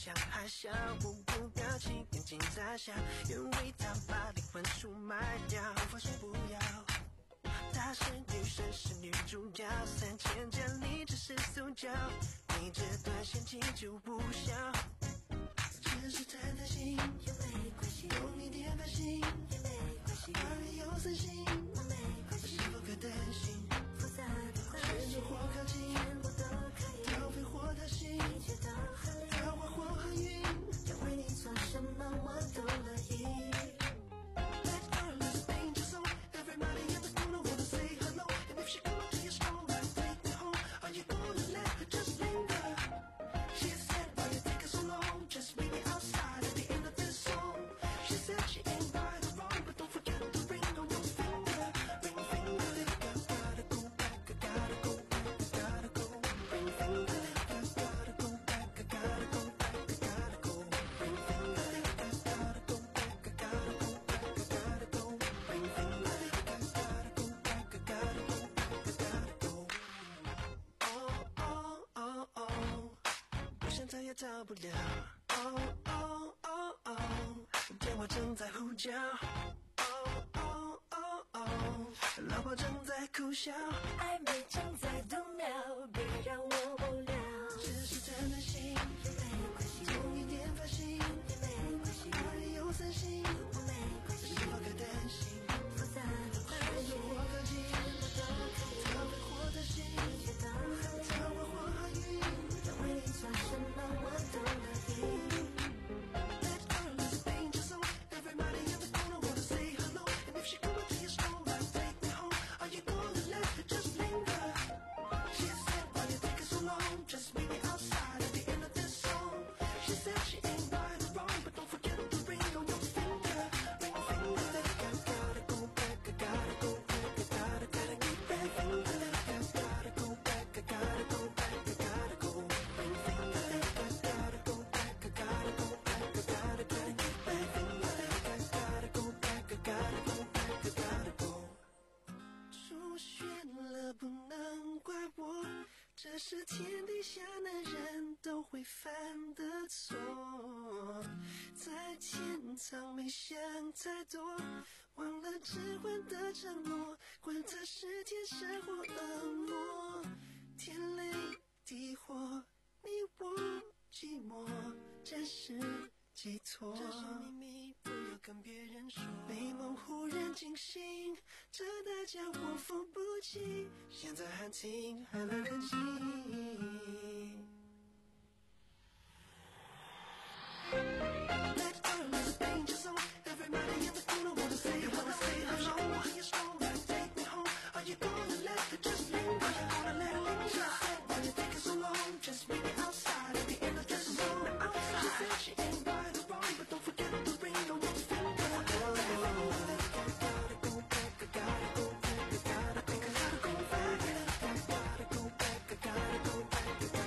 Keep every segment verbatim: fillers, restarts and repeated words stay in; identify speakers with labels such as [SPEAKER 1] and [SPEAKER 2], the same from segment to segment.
[SPEAKER 1] 像海啸，目不表情，眼睛在笑，因为他把灵魂出卖掉，无法说不要。她是女神，是女主角，三千佳丽只是塑胶，你这段陷阱就不小。只是谈谈心也没关系，用一点烦心也没关系，二人有三心那没关系，是否可担心？复杂的关系，远或靠近，全部都可以，逃避或逃行，一切都合理，桃花或航运，要为你做什么我都乐意。到不了，哦哦哦哦，电话正在呼叫，哦哦哦哦，老婆正在苦笑，暧昧正在度秒，别让我无聊。只是谈谈心也没关系，多一点烦心也没关系，二人有三心我没关系，是否可担心？复杂的关系，我靠近，我都可以，逃避或逃行，一切都合理，桃花或航运，要为你做什么？我都乐意。That girl is a danger zone. Everybody in the corner wanna say hello. And if she come up to your store, like take me home. Are you gonna let her just linger? She said, why you taking so long? Just meet me outside at the end of this song. She said she ain't right or wrong, but don't forget the ring on your finger. Ring finger. I gotta go back. I gotta go back. I gotta gotta get back. Finger. I gotta go back. I gotta go back. I gotta go. Ring finger.不能怪我，这是天底下男人都会犯的错。在天堂没想太多，忘了只换的承诺，管他是天使或恶魔，天雷地火，你我寂寞，暂时寄托。这是秘密，不要跟别人说。美梦忽然惊醒，这代价我付不起，现在喊停，还来得及。That girl is a danger zone. Everybody in the corner wanna say hello. How long are you strong? Take me home. Are you gonna let her just linger? Are you gonna let her linger? Why you taking so long? Just meet me outside at the end of this song. She said she ain't right or wrong, but don't forget the ring on your finger. I gotta go back. I gotta go back. I gotta go. I gotta go back. I gotta go back. I gotta go back.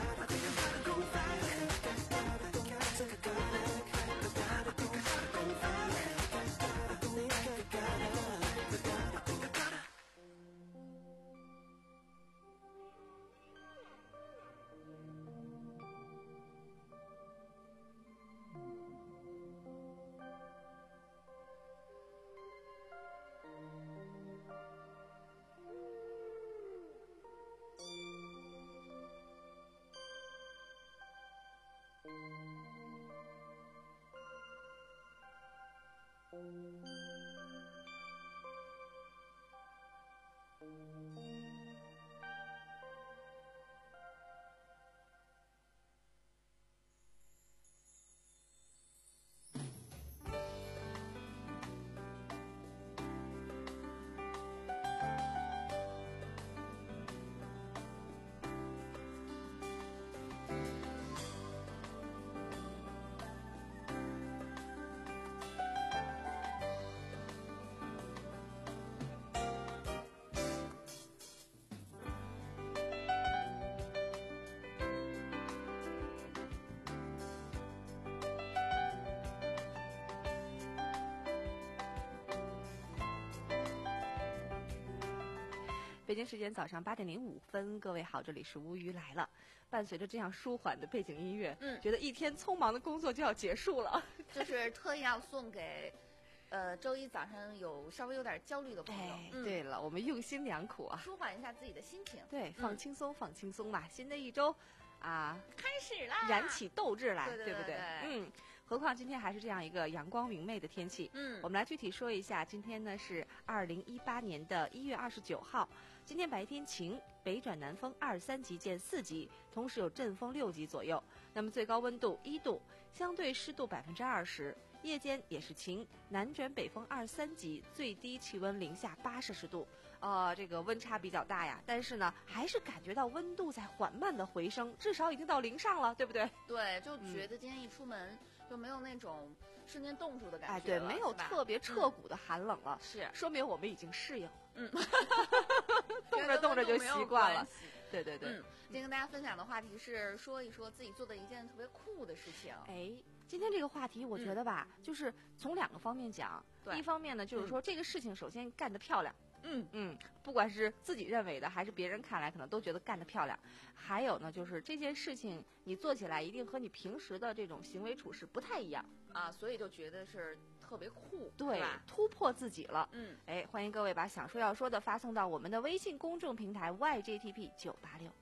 [SPEAKER 2] 北京时间早上八点零五分，各位好，这里是乌鱼来了。伴随着这样舒缓的背景音乐，
[SPEAKER 3] 嗯，
[SPEAKER 2] 觉得一天匆忙的工作就要结束了，
[SPEAKER 3] 就是特意要送给。呃，周一早上有稍微有点焦虑的朋友，
[SPEAKER 2] 哎嗯、对了，我们用心良苦啊，
[SPEAKER 3] 舒缓一下自己的心情。
[SPEAKER 2] 对，放轻松，嗯、放轻松吧。新的一周，啊，
[SPEAKER 3] 开始啦，
[SPEAKER 2] 燃起斗志来，
[SPEAKER 3] 对, 对, 对,
[SPEAKER 2] 对不
[SPEAKER 3] 对？
[SPEAKER 2] 嗯，何况今天还是这样一个阳光明媚的天气。
[SPEAKER 3] 嗯，
[SPEAKER 2] 我们来具体说一下，今天呢是二零一八年的一月二十九号，今天白天晴，北转南风二三级见四级，同时有阵风六级左右。那么最高温度一度，相对湿度百分之二十。夜间也是晴，南转北风二三级，最低气温零下八摄氏度，呃，这个温差比较大呀。但是呢，还是感觉到温度在缓慢的回升，至少已经到零上了，对不对？
[SPEAKER 3] 对，就觉得今天一出门、嗯、就没有那种瞬间冻住的感觉。
[SPEAKER 2] 哎，对，没有特别彻骨的寒冷了，
[SPEAKER 3] 是、嗯、
[SPEAKER 2] 说明我们已经适应了。
[SPEAKER 3] 嗯，
[SPEAKER 2] 冻着冻着就习惯了。对对对。
[SPEAKER 3] 嗯，今天跟大家分享的话题是说一说自己做的一件特别酷的事情。
[SPEAKER 2] 哎。今天这个话题，我觉得吧，嗯、就是从两个方面讲。一方面呢，就是说、嗯、这个事情首先干得漂亮。
[SPEAKER 3] 嗯
[SPEAKER 2] 嗯，不管是自己认为的，还是别人看来可能都觉得干得漂亮。还有呢，就是这件事情你做起来一定和你平时的这种行为处事不太一样
[SPEAKER 3] 啊，所以就觉得是特别酷，
[SPEAKER 2] 对，
[SPEAKER 3] 吧
[SPEAKER 2] 突破自己了。
[SPEAKER 3] 嗯，
[SPEAKER 2] 哎，欢迎各位把想说要说的发送到我们的微信公众平台 Y J T P 九八六。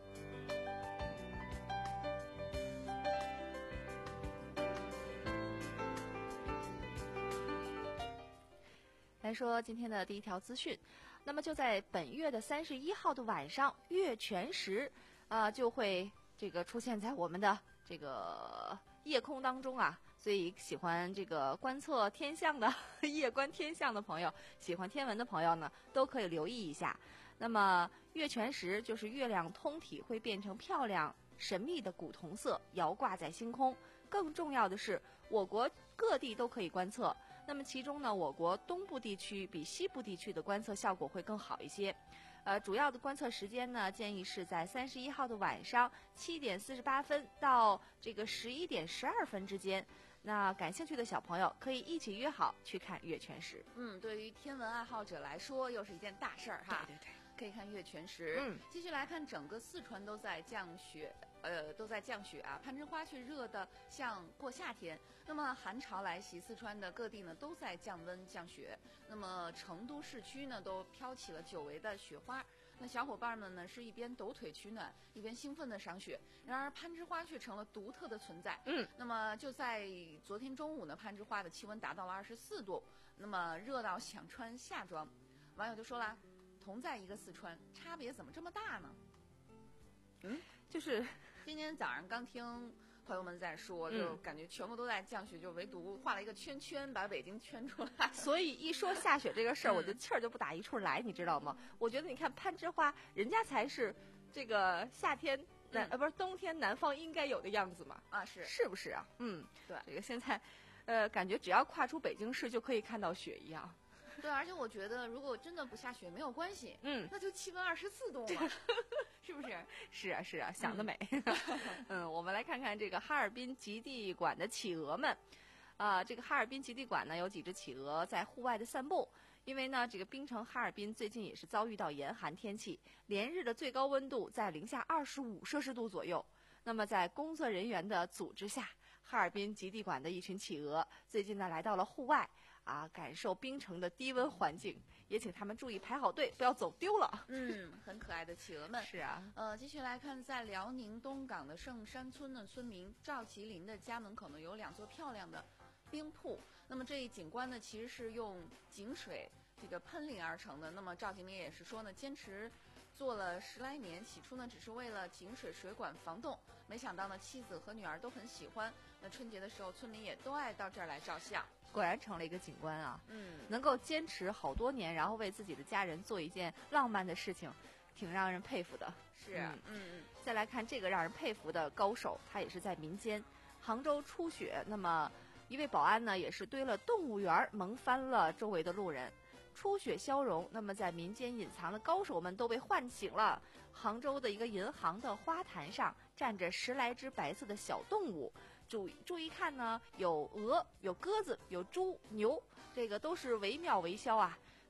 [SPEAKER 2] 来说今天的第一条资讯，那么就在本月的三十一号的晚上，月全食，啊、呃，就会这个出现在我们的这个夜空当中啊。所以喜欢这个观测天象的、夜观天象的朋友，喜欢天文的朋友呢，都可以留意一下。那么月全食就是月亮通体会变成漂亮神秘的古铜色，摇挂在星空。更重要的是，我国各地都可以观测。那么其中呢，我国东部地区比西部地区的观测效果会更好一些。呃，主要的观测时间呢，建议是在三十一号的晚上七点四十八分到这个十一点十二分之间。那感兴趣的小朋友可以一起约好去看月全食。
[SPEAKER 3] 嗯，对于天文爱好者来说，又是一件大事儿哈。
[SPEAKER 2] 对对对。
[SPEAKER 3] 可以看月全食。
[SPEAKER 2] 嗯，
[SPEAKER 3] 继续来看，整个四川都在降雪，呃，都在降雪啊。攀枝花却热得像过夏天。那么寒潮来袭，四川的各地呢都在降温降雪。那么成都市区呢都飘起了久违的雪花。那小伙伴们呢是一边抖腿取暖，一边兴奋地赏雪。然而攀枝花却成了独特的存在。
[SPEAKER 2] 嗯，
[SPEAKER 3] 那么就在昨天中午呢，攀枝花的气温达到了二十四度，那么热到想穿夏装。网友就说啦，同在一个四川，差别怎么这么大呢？
[SPEAKER 2] 嗯，就是
[SPEAKER 3] 今天早上刚听朋友们在说，就感觉全国都在降雪，就唯独画了一个圈圈，把北京圈出来。
[SPEAKER 2] 所以一说下雪这个事儿，
[SPEAKER 3] 嗯、
[SPEAKER 2] 我就气儿就不打一处来，你知道吗？我觉得你看攀枝花，人家才是这个夏天南、嗯、呃不是冬天南方应该有的样子嘛？
[SPEAKER 3] 啊，是
[SPEAKER 2] 是不是啊？嗯，
[SPEAKER 3] 对，
[SPEAKER 2] 这个现在，呃，感觉只要跨出北京市就可以看到雪一样。
[SPEAKER 3] 对，而且我觉得如果真的不下雪没有关系，
[SPEAKER 2] 嗯，
[SPEAKER 3] 那就气温二十四度嘛，是不是？
[SPEAKER 2] 是啊，是啊，想得美。嗯, 嗯，我们来看看这个哈尔滨极地馆的企鹅们。啊、呃，这个哈尔滨极地馆呢，有几只企鹅在户外的散步。因为呢，这个冰城哈尔滨最近也是遭遇到严寒天气，连日的最高温度在零下二十五摄氏度左右。那么在工作人员的组织下，哈尔滨极地馆的一群企鹅最近呢来到了户外啊，感受冰城的低温环境，也请他们注意排好队，不要走丢了。
[SPEAKER 3] 嗯，很可爱的企鹅们。
[SPEAKER 2] 是啊，
[SPEAKER 3] 呃，继续来看，在辽宁东港的圣山村的村民赵吉林的家门口呢，有两座漂亮的冰瀑。那么这一景观呢，其实是用井水这个喷淋而成的。那么赵吉林也是说呢，坚持做了十来年，起初呢只是为了井水水管防冻，没想到呢妻子和女儿都很喜欢。那春节的时候，村民也都爱到这儿来照相，
[SPEAKER 2] 果然成了一个景观啊。
[SPEAKER 3] 嗯，
[SPEAKER 2] 能够坚持好多年，然后为自己的家人做一件浪漫的事情，挺让人佩服的。
[SPEAKER 3] 是，嗯嗯。
[SPEAKER 2] 再来看这个让人佩服的高手，他也是在民间。杭州初雪，那么一位保安呢也是堆了动物园，萌翻了周围的路人。初雪消融，那么在民间隐藏的高手们都被唤醒了。杭州的一个银行的花坛上站着十来只白色的小动物，注注意看呢，有鹅，有鸽子，有猪、牛，这个都是惟妙惟肖啊。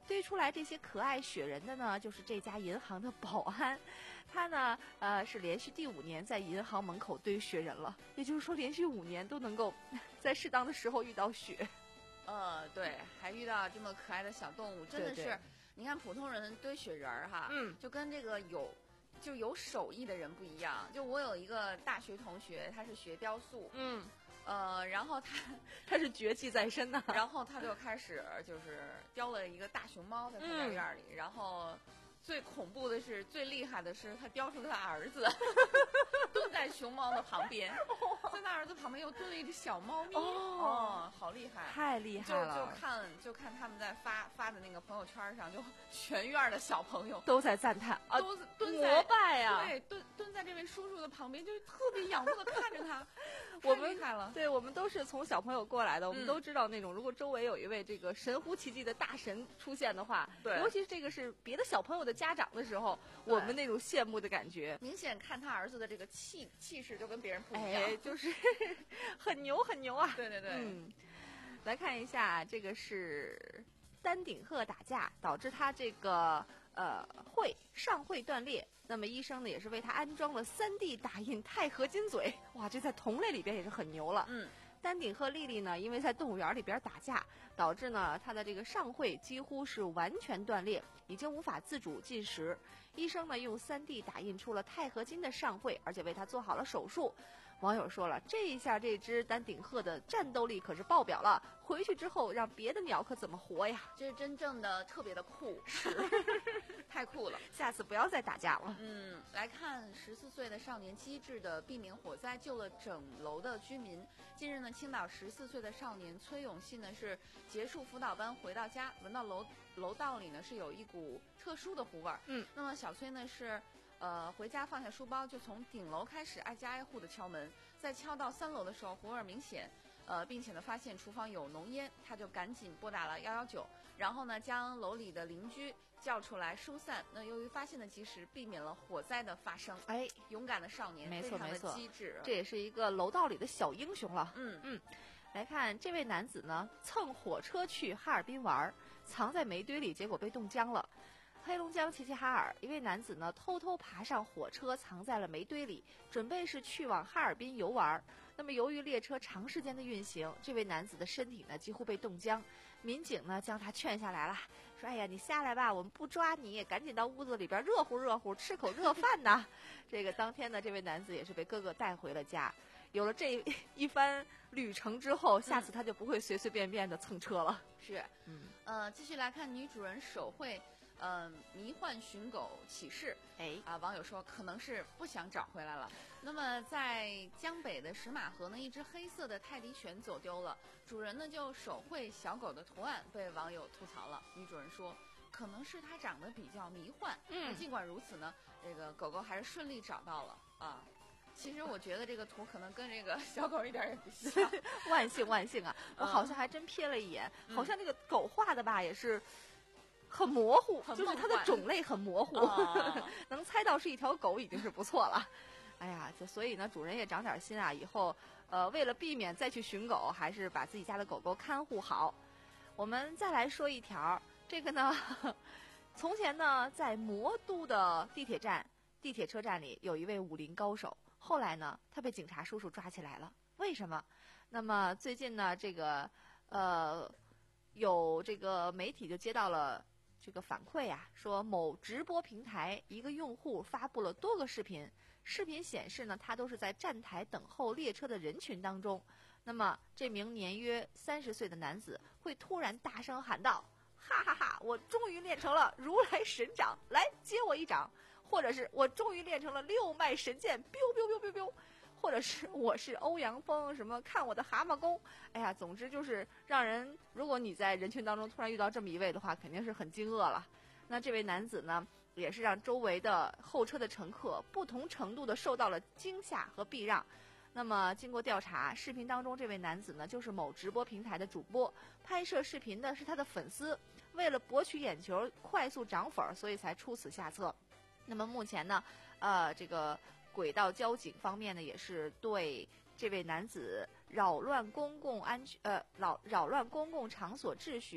[SPEAKER 2] 堆出来这些可爱雪人的呢，就是这家银行的保安，他呢，呃，是连续第五年在银行门口堆雪人了，也就是说，连续五年都能够在适当的时候遇到雪。
[SPEAKER 3] 呃，对，还遇到这么可爱的小动物，真的是，
[SPEAKER 2] 对对
[SPEAKER 3] 你看普通人堆雪人儿哈，
[SPEAKER 2] 嗯，
[SPEAKER 3] 就跟这个有就有手艺的人不一样。就我有一个大学同学，他是学雕塑，
[SPEAKER 2] 嗯，
[SPEAKER 3] 呃，然后他
[SPEAKER 2] 他是绝技在身呐、
[SPEAKER 3] 然后他就开始就是雕了一个大熊猫在他家院里，
[SPEAKER 2] 嗯、
[SPEAKER 3] 然后最恐怖的是，最厉害的是他雕出他儿子蹲在熊猫的旁边，在他儿子旁边又蹲了一只小猫咪，
[SPEAKER 2] 哦，
[SPEAKER 3] 哦好厉害，
[SPEAKER 2] 太厉害了！
[SPEAKER 3] 就就看就看他们在发发的那个朋友圈上，就全院的小朋友
[SPEAKER 2] 都在赞叹啊，
[SPEAKER 3] 都蹲在
[SPEAKER 2] 膜拜呀、
[SPEAKER 3] 对，蹲蹲在这位叔叔的旁边，就特别仰慕的看着他，
[SPEAKER 2] 我们
[SPEAKER 3] 太厉害了。
[SPEAKER 2] 对，我们都是从小朋友过来的，我们
[SPEAKER 3] 嗯
[SPEAKER 2] 都知道那种，如果周围有一位这个神乎其技的大神出现的话，
[SPEAKER 3] 对
[SPEAKER 2] 尤其是这个是别的小朋友的家长的时候，我们那种羡慕的感觉，
[SPEAKER 3] 明显看他儿子的这个气气势就跟别人不一样，
[SPEAKER 2] 哎，就是很牛很牛啊！
[SPEAKER 3] 对对对，
[SPEAKER 2] 嗯，来看一下，这个是丹顶鹤打架导致他这个呃会上会断裂，那么医生呢也是为他安装了 三 D 打印钛合金嘴，哇，这在同类里边也是很牛了。
[SPEAKER 3] 嗯。
[SPEAKER 2] 丹顶鹤丽丽呢，因为在动物园里边打架，导致呢它的这个上喙几乎是完全断裂，已经无法自主进食。医生呢用 三 D 打印出了钛合金的上喙，而且为它做好了手术。网友说了，这一下这只丹顶鹤的战斗力可是爆表了，回去之后让别的鸟可怎么活呀？
[SPEAKER 3] 这是真正的特别的酷，是太酷了。
[SPEAKER 2] 下次不要再打架了。
[SPEAKER 3] 嗯，来看十四岁的少年机智的避免火灾，救了整楼的居民。近日呢，青岛十四岁的少年崔永信呢是结束辅导班回到家，闻到楼楼道里呢是有一股特殊的糊味儿。
[SPEAKER 2] 嗯，
[SPEAKER 3] 那么小崔呢是。呃，回家放下书包，就从顶楼开始挨家挨户的敲门，在敲到三楼的时候，糊味明显，呃，并且呢发现厨房有浓烟，他就赶紧拨打了一一九，然后呢将楼里的邻居叫出来疏散。那由于发现的及时，避免了火灾的发生。
[SPEAKER 2] 哎，
[SPEAKER 3] 勇敢的少年，
[SPEAKER 2] 没错没错，
[SPEAKER 3] 机智，
[SPEAKER 2] 这也是一个楼道里的小英雄了。
[SPEAKER 3] 嗯
[SPEAKER 2] 嗯，来看这位男子呢，蹭火车去哈尔滨玩，藏在煤堆里，结果被冻僵了。黑龙江齐齐哈尔一位男子呢，偷偷爬上火车，藏在了煤堆里，准备是去往哈尔滨游玩。那么由于列车长时间的运行，这位男子的身体呢几乎被冻僵。民警呢将他劝下来了，说：“哎呀，你下来吧，我们不抓你，赶紧到屋子里边热乎热乎，吃口热饭呐。”这个当天呢，这位男子也是被哥哥带回了家。有了这一番旅程之后，下次他就不会随随便便的蹭车了。
[SPEAKER 3] 是，
[SPEAKER 2] 嗯，
[SPEAKER 3] 呃，继续来看女主人手绘。嗯，迷幻寻狗启事，
[SPEAKER 2] 哎
[SPEAKER 3] 啊，网友说可能是不想找回来了。那么在江北的石马河呢，一只黑色的泰迪犬走丢了，主人呢就手绘小狗的图案，被网友吐槽了。女主人说，可能是它长得比较迷幻。
[SPEAKER 2] 嗯，
[SPEAKER 3] 尽管如此呢，这个狗狗还是顺利找到了啊。其实我觉得这个图可能跟这个小狗一点也不像。
[SPEAKER 2] 万幸万幸啊！我好像还真瞥了一眼，
[SPEAKER 3] 嗯、
[SPEAKER 2] 好像这个狗画的吧也是。很模糊，就是它的种类很模糊，
[SPEAKER 3] 哦、
[SPEAKER 2] 能猜到是一条狗已经是不错了。哎呀，就所以呢，主人也长点心啊，以后呃，为了避免再去寻狗，还是把自己家的狗狗看护好。我们再来说一条，这个呢，从前呢，在魔都的地铁站、地铁车站里，有一位武林高手，后来呢，他被警察叔叔抓起来了。为什么？那么最近呢，这个呃，有这个媒体就接到了。这个反馈呀、啊，说某直播平台一个用户发布了多个视频，视频显示呢，他都是在站台等候列车的人群当中。那么这名年约三十岁的男子会突然大声喊道：“哈哈哈！我终于练成了如来神掌，来接我一掌！”或者是我终于练成了六脉神剑，biu biu biu biu biu。或者是我是欧阳锋，什么看我的蛤蟆功，哎呀，总之就是让人，如果你在人群当中突然遇到这么一位的话，肯定是很惊愕了。那这位男子呢，也是让周围的候车的乘客不同程度的受到了惊吓和避让。那么经过调查，视频当中这位男子呢，就是某直播平台的主播，拍摄视频的是他的粉丝，为了博取眼球，快速涨粉，所以才出此下策。那么目前呢，呃，这个。轨道交警方面呢，也是对这位男子扰乱公共安全，呃，扰扰乱公共场所秩序，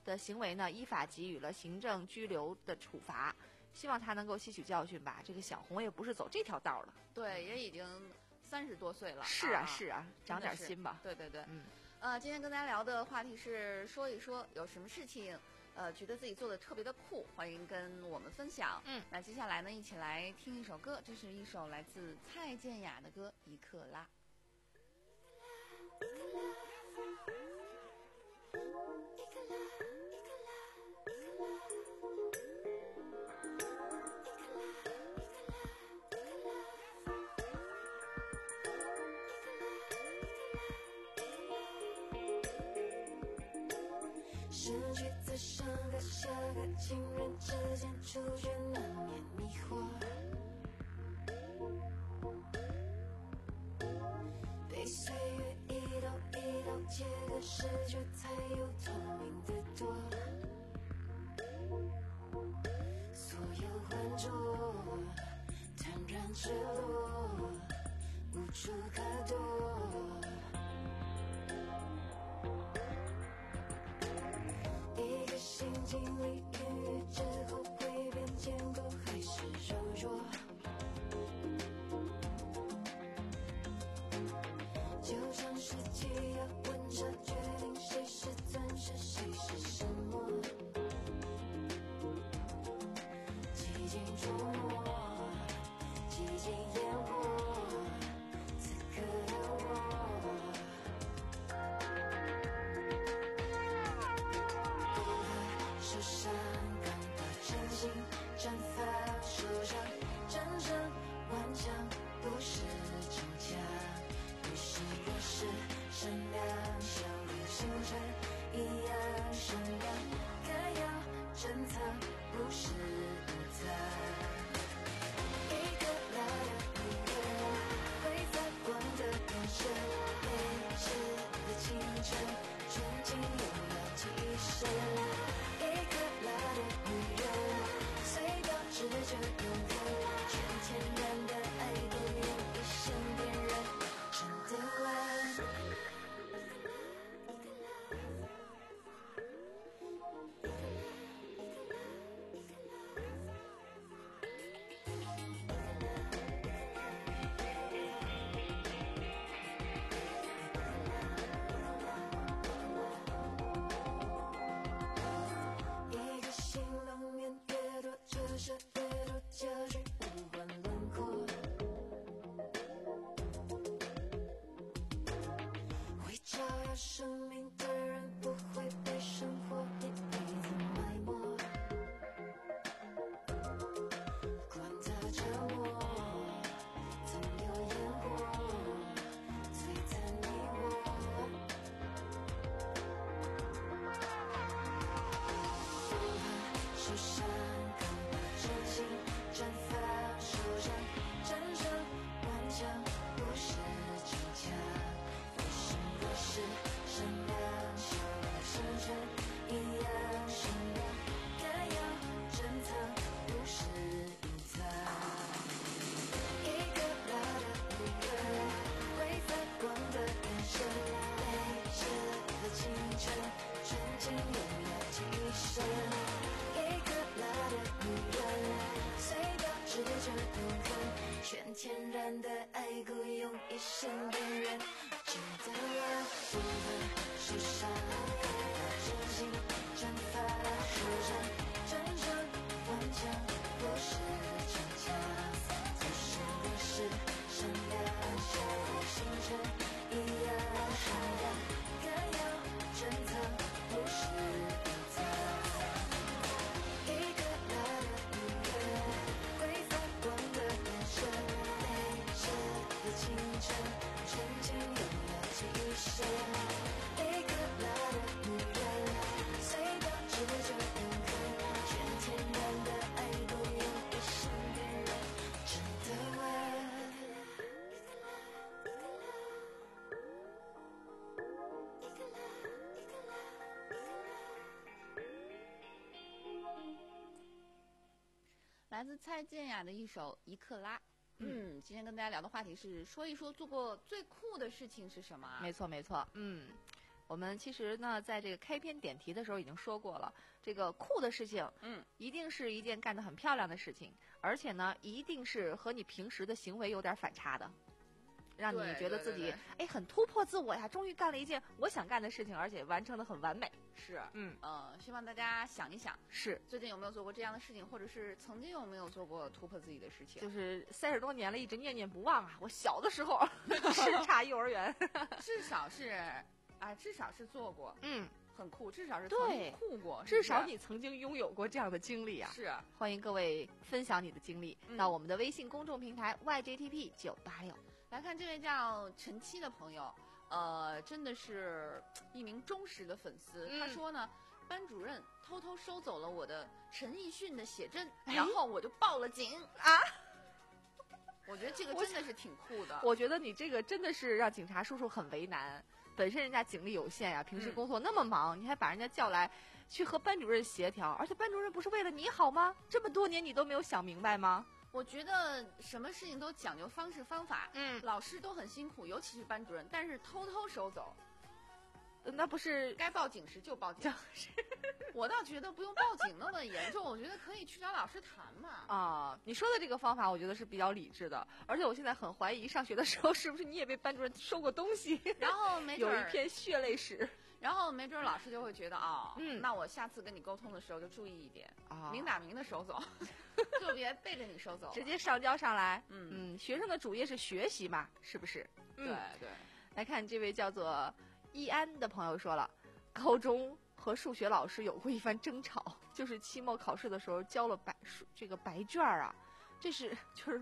[SPEAKER 2] 的行为呢，依法给予了行政拘留的处罚。希望他能够吸取教训吧。这个小红也不是走这条道了，
[SPEAKER 3] 对，也已经三十多岁了。
[SPEAKER 2] 是啊，是啊，长点心吧。
[SPEAKER 3] 对对对，
[SPEAKER 2] 嗯。
[SPEAKER 3] 呃，今天跟大家聊的话题是说一说有什么事情，呃，觉得自己做的特别的酷，欢迎跟我们分享。
[SPEAKER 2] 嗯，
[SPEAKER 3] 那接下来呢，一起来听一首歌，这是一首来自蔡健雅的歌《一克拉》。
[SPEAKER 1] 失去在上个下个情人之间，触觉难免迷惑，被岁月一刀一刀切割，视觉才有透明的多，所有浑浊坦然赤裸，无处可躲。一个心经历孕育之后，会变坚固还是柔弱？就像是气压温差，决定谁是钻石，谁是什么。几经琢磨，几经烟火，此刻的我。受伤刚把真心绽放手上，真正顽强不是逞强，于是我是善良，笑脸星辰一样闪亮，该要珍藏不是隐藏。一个拉的女人，会发光的眼神，未知的清晨，纯净又要提升。一克拉的女人，虽保持着永恒，全天然的爱不用一生辨认，真的完。一个心long面越多，折射越多，焦距无关轮廓。会照耀生命的人，不会被生活一辈子埋没。管他折磨，总有烟火璀璨你我。受伤刚把真心绽放手上，真正顽强不是逞强，于是我是善良，笑脸星辰一样闪亮，该要珍藏不是隐藏。一个拉的女人，会发光的眼神，未知的清晨，纯净又要提升。一个拉的女人，虽保持着永恒，全天然的爱故用一生辨认，值得啊！不怕受伤，把真心绽放手上，真正顽强不是逞强，即使我是善良，笑脸星辰一样闪亮，该要珍藏不是隐藏。一个拉的女人，会发光的眼神，未知的清晨，纯净又要提升。一个拉的女人，虽保持着永恒，全天然的爱不用一生辨认，值得完。
[SPEAKER 3] 来自蔡健雅的一首《一克拉》。嗯，今天跟大家聊的话题是说一说做过最酷的事情是什么啊？
[SPEAKER 2] 没错没错，嗯， 我们其实呢，在这个开篇点题的时候已经说过了，这个酷的事情，
[SPEAKER 3] 嗯，
[SPEAKER 2] 一定是一件干得很漂亮的事情，而且呢，一定是和你平时的行为有点反差的，让你
[SPEAKER 3] 对
[SPEAKER 2] 觉得自己
[SPEAKER 3] 对对对
[SPEAKER 2] 哎很突破自我呀，终于干了一件我想干的事情，而且完成的很完美。
[SPEAKER 3] 是，
[SPEAKER 2] 嗯，
[SPEAKER 3] 呃，希望大家想一想，
[SPEAKER 2] 是，
[SPEAKER 3] 最近有没有做过这样的事情，或者是曾经有没有做过突破自己的事情？
[SPEAKER 2] 就是三十多年了，一直念念不忘啊。我小的时候叱咤幼儿园，
[SPEAKER 3] 至少是，啊，至少是做过，
[SPEAKER 2] 嗯，
[SPEAKER 3] 很酷，至少是曾
[SPEAKER 2] 对
[SPEAKER 3] 经酷过，
[SPEAKER 2] 至少
[SPEAKER 3] 是不是
[SPEAKER 2] 你曾经拥有过这样的经历啊。
[SPEAKER 3] 是。
[SPEAKER 2] 欢迎各位分享你的经历、
[SPEAKER 3] 嗯
[SPEAKER 2] 到我们的微信公众平台 Y J T P 九八六。
[SPEAKER 3] 来看这位叫陈七的朋友，呃，真的是一名忠实的粉丝。
[SPEAKER 2] 嗯
[SPEAKER 3] 他说呢，班主任偷偷收走了我的陈奕迅的写真，
[SPEAKER 2] 哎
[SPEAKER 3] 然后我就报了警
[SPEAKER 2] 啊。
[SPEAKER 3] 我觉得这个
[SPEAKER 2] 我
[SPEAKER 3] 真的是挺酷的。
[SPEAKER 2] 我觉得你这个真的是让警察叔叔很为难。本身人家警力有限呀、平时
[SPEAKER 3] 嗯
[SPEAKER 2] 工作那么忙，你还把人家叫来去和班主任协调，而且班主任不是为了你好吗？这么多年你都没有想明白吗？
[SPEAKER 3] 我觉得什么事情都讲究方式方法，
[SPEAKER 2] 嗯，
[SPEAKER 3] 老师都很辛苦，尤其是班主任，但是偷偷收走，
[SPEAKER 2] 那不是
[SPEAKER 3] 该报警时就报警。我倒觉得不用报警那么严重，我觉得可以去找老师谈嘛。
[SPEAKER 2] 啊，你说的这个方法，我觉得是比较理智的。而且我现在很怀疑，上学的时候是不是你也被班主任收过东西？
[SPEAKER 3] 然后没准
[SPEAKER 2] 有
[SPEAKER 3] 儿
[SPEAKER 2] 一片血泪史
[SPEAKER 3] 然后没准儿老师就会觉得啊、哦，
[SPEAKER 2] 嗯
[SPEAKER 3] 那我下次跟你沟通的时候就注意一点，
[SPEAKER 2] 啊，
[SPEAKER 3] 明打明的收走，就别背着你收走。
[SPEAKER 2] 直接上交上来。
[SPEAKER 3] 嗯
[SPEAKER 2] 嗯，学生的主业是学习嘛，是不是？
[SPEAKER 3] 对
[SPEAKER 2] 嗯，
[SPEAKER 3] 对，
[SPEAKER 2] 来看这位叫做易安的朋友说了，高中和数学老师有过一番争吵，就是期末考试的时候交了白数这个白卷儿啊，这是就是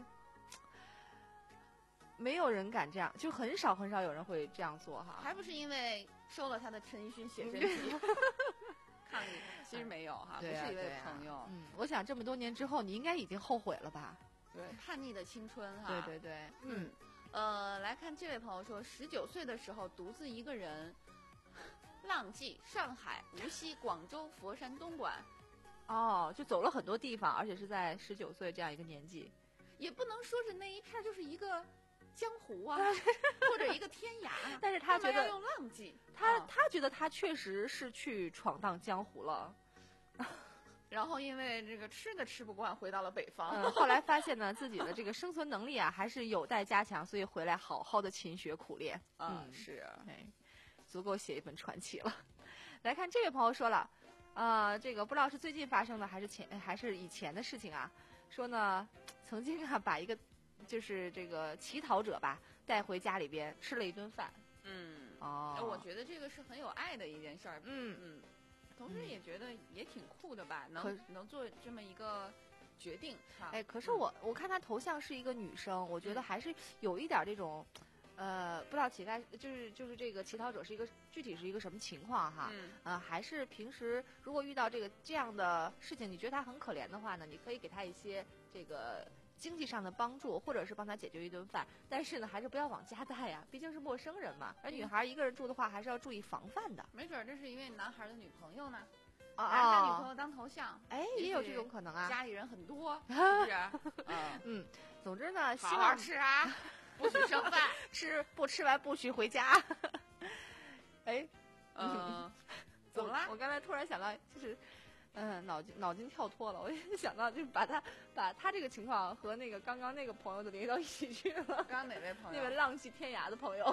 [SPEAKER 2] 没有人敢这样，就很少很少有人会这样做哈。
[SPEAKER 3] 还不是因为收了他的陈奕迅写真集，抗议。其实没有哈，
[SPEAKER 2] 对啊
[SPEAKER 3] 不是一位
[SPEAKER 2] 对啊
[SPEAKER 3] 朋友。
[SPEAKER 2] 嗯，我想这么多年之后，你应该已经后悔了吧？
[SPEAKER 3] 对，叛逆的青春哈。
[SPEAKER 2] 对对对，
[SPEAKER 3] 嗯，呃，来看这位朋友说，十九岁的时候独自一个人浪迹上海、无锡、广州、佛山、东莞，
[SPEAKER 2] 哦，就走了很多地方，而且是在十九岁这样一个年纪。
[SPEAKER 3] 也不能说是那一片就是一个江湖啊，或者一个天涯。
[SPEAKER 2] 但是他觉得
[SPEAKER 3] 干嘛要用浪迹，
[SPEAKER 2] 他、
[SPEAKER 3] 啊
[SPEAKER 2] 他觉得他确实是去闯荡江湖了。
[SPEAKER 3] 然后因为这个吃的吃不惯，回到了北方。
[SPEAKER 2] 嗯，后来发现呢，自己的这个生存能力啊，还是有待加强，所以回来好好的勤学苦练。
[SPEAKER 3] 啊，
[SPEAKER 2] 嗯，
[SPEAKER 3] 是，
[SPEAKER 2] 哎，足够写一本传奇了。来看这位朋友说了，呃，这个不知道是最近发生的还是前还是以前的事情啊。说呢，曾经啊把一个就是这个乞讨者吧带回家里边吃了一顿饭。
[SPEAKER 3] 嗯，
[SPEAKER 2] 哦
[SPEAKER 3] 哎我觉得这个是很有爱的一件事儿。
[SPEAKER 2] 嗯
[SPEAKER 3] 嗯，同时也觉得也挺酷的吧，
[SPEAKER 2] 可
[SPEAKER 3] 能能做这么一个决定哈。
[SPEAKER 2] 哎，可是我我看她头像是一个女生，我觉得还是有一点这种。呃，不知道乞丐就是就是这个乞讨者是一个具体是一个什么情况哈？
[SPEAKER 3] 嗯
[SPEAKER 2] 呃，还是平时如果遇到这个这样的事情，你觉得他很可怜的话呢，你可以给他一些这个经济上的帮助，或者是帮他解决一顿饭。但是呢，还是不要往家带呀，毕竟是陌生人嘛。而女孩一个人住的话，还是要注意防范的。
[SPEAKER 3] 没准儿这是一位男孩的女朋友呢，
[SPEAKER 2] 啊
[SPEAKER 3] 拿着他女朋友当头像，
[SPEAKER 2] 哎，
[SPEAKER 3] 也许
[SPEAKER 2] 也有这种可能啊。
[SPEAKER 3] 家里人很多，是不是？嗯，
[SPEAKER 2] 嗯，总之呢，希
[SPEAKER 3] 好好
[SPEAKER 2] 望
[SPEAKER 3] 吃啊，不许剩饭。
[SPEAKER 2] 吃不吃完不许回家。哎，
[SPEAKER 3] 嗯，怎么啦？
[SPEAKER 2] 我刚才突然想到，就是，嗯，脑筋脑筋跳脱了，我就想到，就是把他把他这个情况和那个刚刚那个朋友都联系到一起去了。
[SPEAKER 3] 刚刚哪位朋友？
[SPEAKER 2] 那位浪迹天涯的朋友。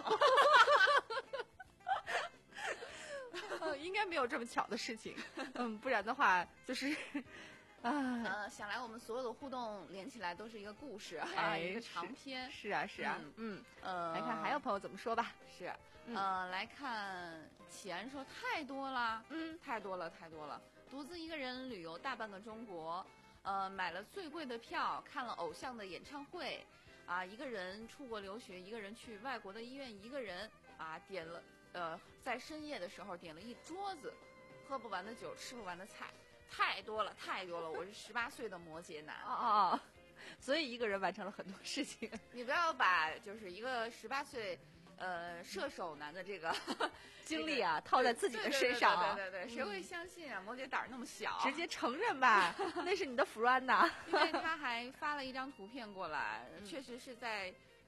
[SPEAKER 2] 呃，应该没有这么巧的事情，嗯，不然的话就是，啊，
[SPEAKER 3] 呃，想来我们所有的互动连起来都是一个故事啊，
[SPEAKER 2] 哎
[SPEAKER 3] 一个长篇。
[SPEAKER 2] 是啊是啊，
[SPEAKER 3] 嗯
[SPEAKER 2] 嗯，
[SPEAKER 3] 呃，
[SPEAKER 2] 来看还有朋友怎么说吧，
[SPEAKER 3] 是，
[SPEAKER 2] 嗯
[SPEAKER 3] 呃，来看启安说太多了，
[SPEAKER 2] 嗯，
[SPEAKER 3] 太多了，太多了。独自一个人旅游大半个中国，呃，买了最贵的票，看了偶像的演唱会，啊，一个人出国留学，一个人去外国的医院，一个人啊，点了，呃，在深夜的时候点了一桌子喝不完的酒，吃不完的菜，太多了，太多了。我是十八岁的摩羯男，
[SPEAKER 2] 哦哦哦，所以一个人完成了很多事情。
[SPEAKER 3] 你不要把就是一个十八岁。呃，射手男的这个
[SPEAKER 2] 经历啊，套在自己的身上啊，
[SPEAKER 3] 对对对对，谁会相信啊？摩羯胆儿那么小，
[SPEAKER 2] 直接承认吧，那是你的 friend 呐。
[SPEAKER 3] 因为他还发了一张图片过来，确实是在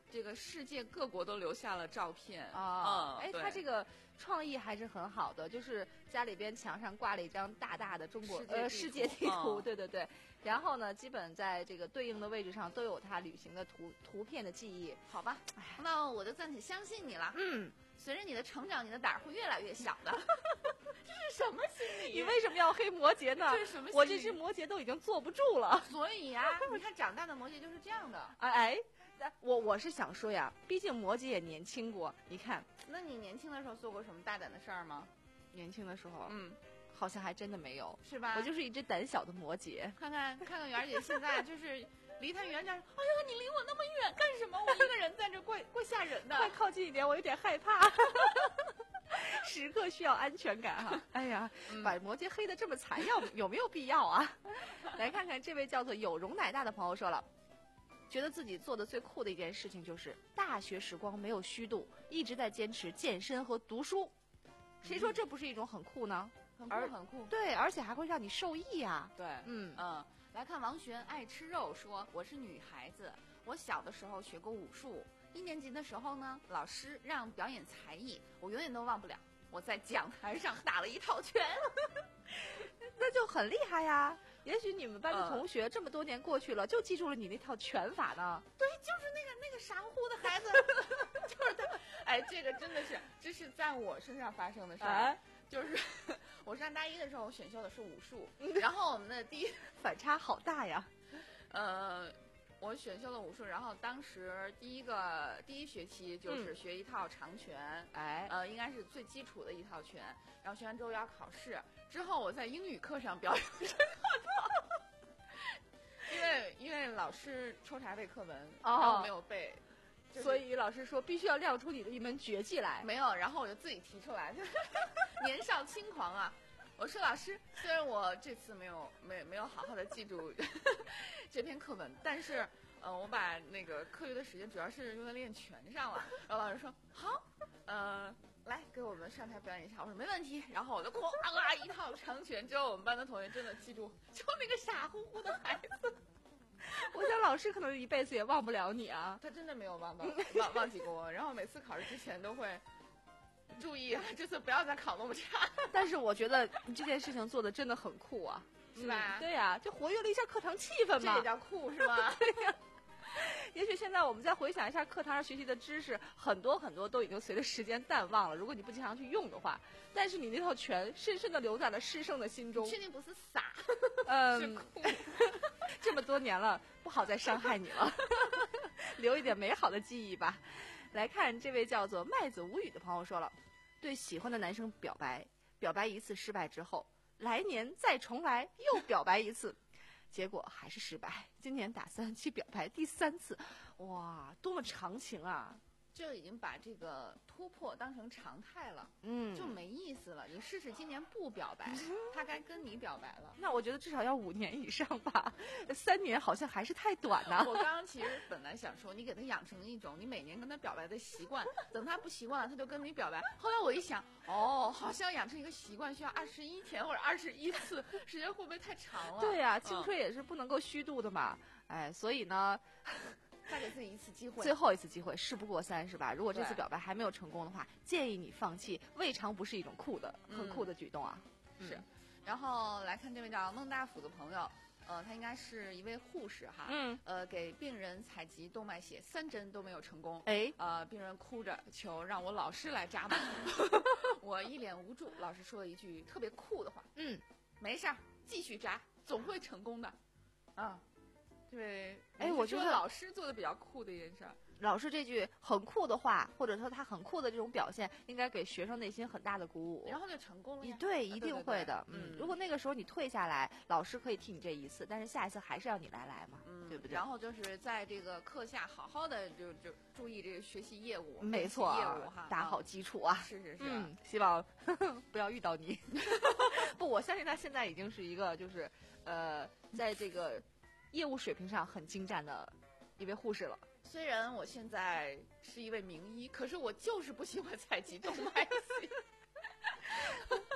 [SPEAKER 3] 这个世界各国都留下了照片
[SPEAKER 2] 啊。哎、
[SPEAKER 3] 嗯，
[SPEAKER 2] 他这个创意还是很好的，就是家里边墙上挂了一张大大的中国呃世界地图，
[SPEAKER 3] 哦、
[SPEAKER 2] 对对对。然后呢，基本在这个对应的位置上都有他旅行的图图片的记忆。
[SPEAKER 3] 好吧，那我就暂且相信你了。
[SPEAKER 2] 嗯，
[SPEAKER 3] 随着你的成长，你的胆儿会越来越小的。这是什么心理？
[SPEAKER 2] 你为什么要黑摩羯呢？
[SPEAKER 3] 这是什么心理？
[SPEAKER 2] 我这只摩羯都已经坐不住了。
[SPEAKER 3] 所以呀、啊，你看长大的摩羯就是这样的。
[SPEAKER 2] 哎哎，我我是想说呀，毕竟摩羯也年轻过。你看，
[SPEAKER 3] 那你年轻的时候做过什么大胆的事儿吗？
[SPEAKER 2] 年轻的时候，
[SPEAKER 3] 嗯。
[SPEAKER 2] 好像还真的没有，
[SPEAKER 3] 是吧？
[SPEAKER 2] 我就是一只胆小的摩羯。
[SPEAKER 3] 看看看看，媛儿姐现在就是离她远点。哎呦，你离我那么远干什么？我一个人在这怪怪吓人的。
[SPEAKER 2] 快靠近一点，我有点害怕。时刻需要安全感哈、啊。哎呀，嗯、把摩羯黑的这么惨，要有没有必要啊？来看看这位叫做有容奶大的朋友说了，觉得自己做的最酷的一件事情就是大学时光没有虚度，一直在坚持健身和读书。谁说这不是一种很酷呢？
[SPEAKER 3] 很酷很酷，
[SPEAKER 2] 对，而且还会让你受益呀、啊。
[SPEAKER 3] 对，嗯嗯。来看王璇爱吃肉说，我是女孩子，我小的时候学过武术，一年级的时候呢，老师让表演才艺，我永远都忘不了，我在讲台上打了一套拳。
[SPEAKER 2] 那就很厉害呀！也许你们班的同学、呃、这么多年过去了，就记住了你那套拳法呢。
[SPEAKER 3] 对，就是那个那个傻乎乎的孩子，就是他。哎，这个真的是，这是在我身上发生的事儿。啊就是我上大一的时候，我选修的是武术，然后我们的第一
[SPEAKER 2] 反差好大呀。
[SPEAKER 3] 呃，我选修了武术，然后当时第一个第一学期就是学一套长拳，
[SPEAKER 2] 哎、
[SPEAKER 3] 嗯，呃，应该是最基础的一套拳。然后学完之后要考试，之后我在英语课上表演这套，因为因为老师抽查背课文，
[SPEAKER 2] 哦、
[SPEAKER 3] 然后我没有背。就是、
[SPEAKER 2] 所以老师说必须要亮出你的一门绝技来。
[SPEAKER 3] 没有，然后我就自己提出来，年少轻狂啊！我说老师，虽然我这次没有没没有好好的记住这篇课文，但是呃，我把那个课余的时间主要是用在练拳上了。然后老师说好，呃，来给我们上台表演一下。我说没问题。然后我就哗啦一套长拳，之后我们班的同学真的记住，就那个傻乎乎的孩子。
[SPEAKER 2] 我想老师可能一辈子也忘不了你啊，
[SPEAKER 3] 他真的没有忘忘忘忘记过我，然后每次考试之前都会注意啊，这次不要再考那么差。
[SPEAKER 2] 但是我觉得你这件事情做的真的很酷啊，
[SPEAKER 3] 是吧？
[SPEAKER 2] 嗯、对呀、啊，就活跃了一下课堂气氛嘛，
[SPEAKER 3] 这也叫酷是吗？
[SPEAKER 2] 对呀、啊。也许现在我们再回想一下课堂上学习的知识，很多很多都已经随着时间淡忘了。如果你不经常去用的话，但是你那套拳深深的留在了师生的心中。
[SPEAKER 3] 确定不是傻？
[SPEAKER 2] 嗯，
[SPEAKER 3] 是酷。
[SPEAKER 2] 这么多年了，不好再伤害你了，留一点美好的记忆吧。来看这位叫做麦子无语的朋友说了，对喜欢的男生表白，表白一次失败之后，来年再重来，又表白一次。结果还是失败，今年打算去表白第三次，哇，多么长情啊！
[SPEAKER 3] 就已经把这个突破当成常态了，
[SPEAKER 2] 嗯，
[SPEAKER 3] 就没意思了。你试试今年不表白，他该跟你表白了。
[SPEAKER 2] 那我觉得至少要五年以上吧，三年好像还是太短了。
[SPEAKER 3] 我刚刚其实本来想说，你给他养成一种你每年跟他表白的习惯，等他不习惯了，他就跟你表白。后来我一想，哦，好像养成一个习惯需要二十一天或者二十一次，时间会不会太长了？
[SPEAKER 2] 对呀、啊，青春也是不能够虚度的嘛。嗯、哎，所以呢。
[SPEAKER 3] 再给自己一次机会，
[SPEAKER 2] 最后一次机会，事不过三，是吧？如果这次表白还没有成功的话，建议你放弃，未尝不是一种酷的、很酷的举动啊。
[SPEAKER 3] 嗯、是。然后来看这位叫孟大福的朋友，呃，他应该是一位护士哈，
[SPEAKER 2] 嗯，
[SPEAKER 3] 呃，给病人采集动脉血，三针都没有成功，
[SPEAKER 2] 哎，
[SPEAKER 3] 呃，病人哭着求让我老师来扎吧，我一脸无助。老师说了一句特别酷的话，
[SPEAKER 2] 嗯，
[SPEAKER 3] 没事儿，继续扎，总会成功的，啊。对，
[SPEAKER 2] 哎，我觉得
[SPEAKER 3] 老师做的比较酷的一件事儿。
[SPEAKER 2] 老师这句很酷的话，或者说他很酷的这种表现，应该给学生内心很大的鼓舞，
[SPEAKER 3] 然后就成功了呀。
[SPEAKER 2] 对，一定会的。
[SPEAKER 3] 对对对嗯，
[SPEAKER 2] 如果那个时候你退下来，老师可以替你这一次，但是下一次还是要你来来嘛，
[SPEAKER 3] 嗯，
[SPEAKER 2] 对不对？
[SPEAKER 3] 然后就是在这个课下好好的就就注意这个学习业务，
[SPEAKER 2] 没错，
[SPEAKER 3] 业务哈，
[SPEAKER 2] 打好基础啊。
[SPEAKER 3] 是是是，
[SPEAKER 2] 嗯，希望呵呵不要遇到你。不，我相信他现在已经是一个就是呃，在这个。业务水平上很精湛的一位护士了。
[SPEAKER 3] 虽然我现在是一位名医，可是我就是不喜欢采集动脉血。
[SPEAKER 2] 哎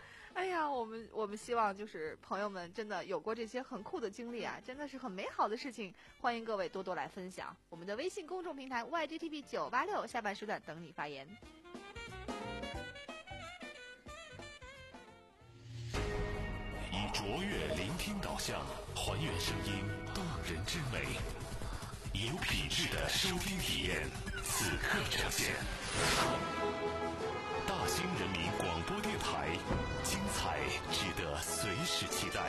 [SPEAKER 2] 哎呀，我们我们希望就是朋友们真的有过这些很酷的经历啊，真的是很美好的事情，欢迎各位多多来分享。我们的微信公众平台 Y G T V 九八六下半时段等你发言。
[SPEAKER 4] 以卓越聆听导向，还原声音动人之美，以有品质的收听体验，此刻呈现。大兴人民广播电台，精彩值得随时期待。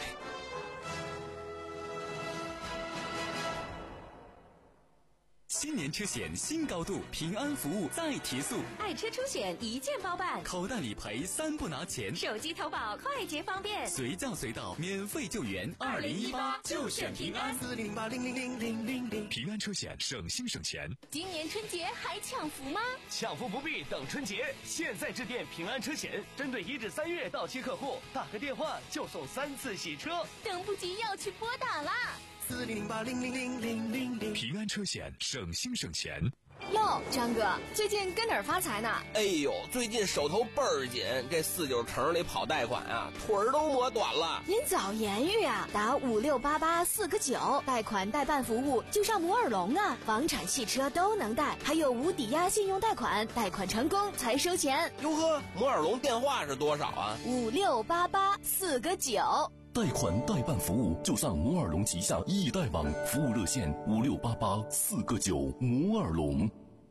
[SPEAKER 5] 新年车险新高度，平安服务再提速，
[SPEAKER 6] 爱车出险一键包办，
[SPEAKER 5] 口袋理赔三不拿钱，
[SPEAKER 6] 手机投保快捷方便，
[SPEAKER 5] 随叫随到免费救援。二零一八就选平安，
[SPEAKER 1] 四零八零零零零零零。
[SPEAKER 4] 平安车险省心省钱。
[SPEAKER 6] 今年春节还抢福吗？
[SPEAKER 7] 抢福不必等春节，现在致电平安车险，针对一至三月到期客户，打个电话就送三次洗车，
[SPEAKER 6] 等不及要去拨打啦。
[SPEAKER 1] 四零八零零零零零零。
[SPEAKER 4] 平安车险省心省钱。
[SPEAKER 6] 哟，张哥，最近跟哪儿发财呢？
[SPEAKER 8] 哎呦，最近手头倍儿紧，这四九城里跑贷款啊，腿儿都磨短了。
[SPEAKER 6] 您早言语啊，打五六八八四个九，贷款代办服务就上摩尔龙啊，房产、汽车都能贷，还有无抵押信用贷款，贷款成功才收钱。
[SPEAKER 8] 哟呵，摩尔龙电话是多少啊？
[SPEAKER 6] 五六八八四个九。
[SPEAKER 9] 贷款代办服务就上摩尔龙旗下易贷网，服务热线五六八八四个九。摩尔龙。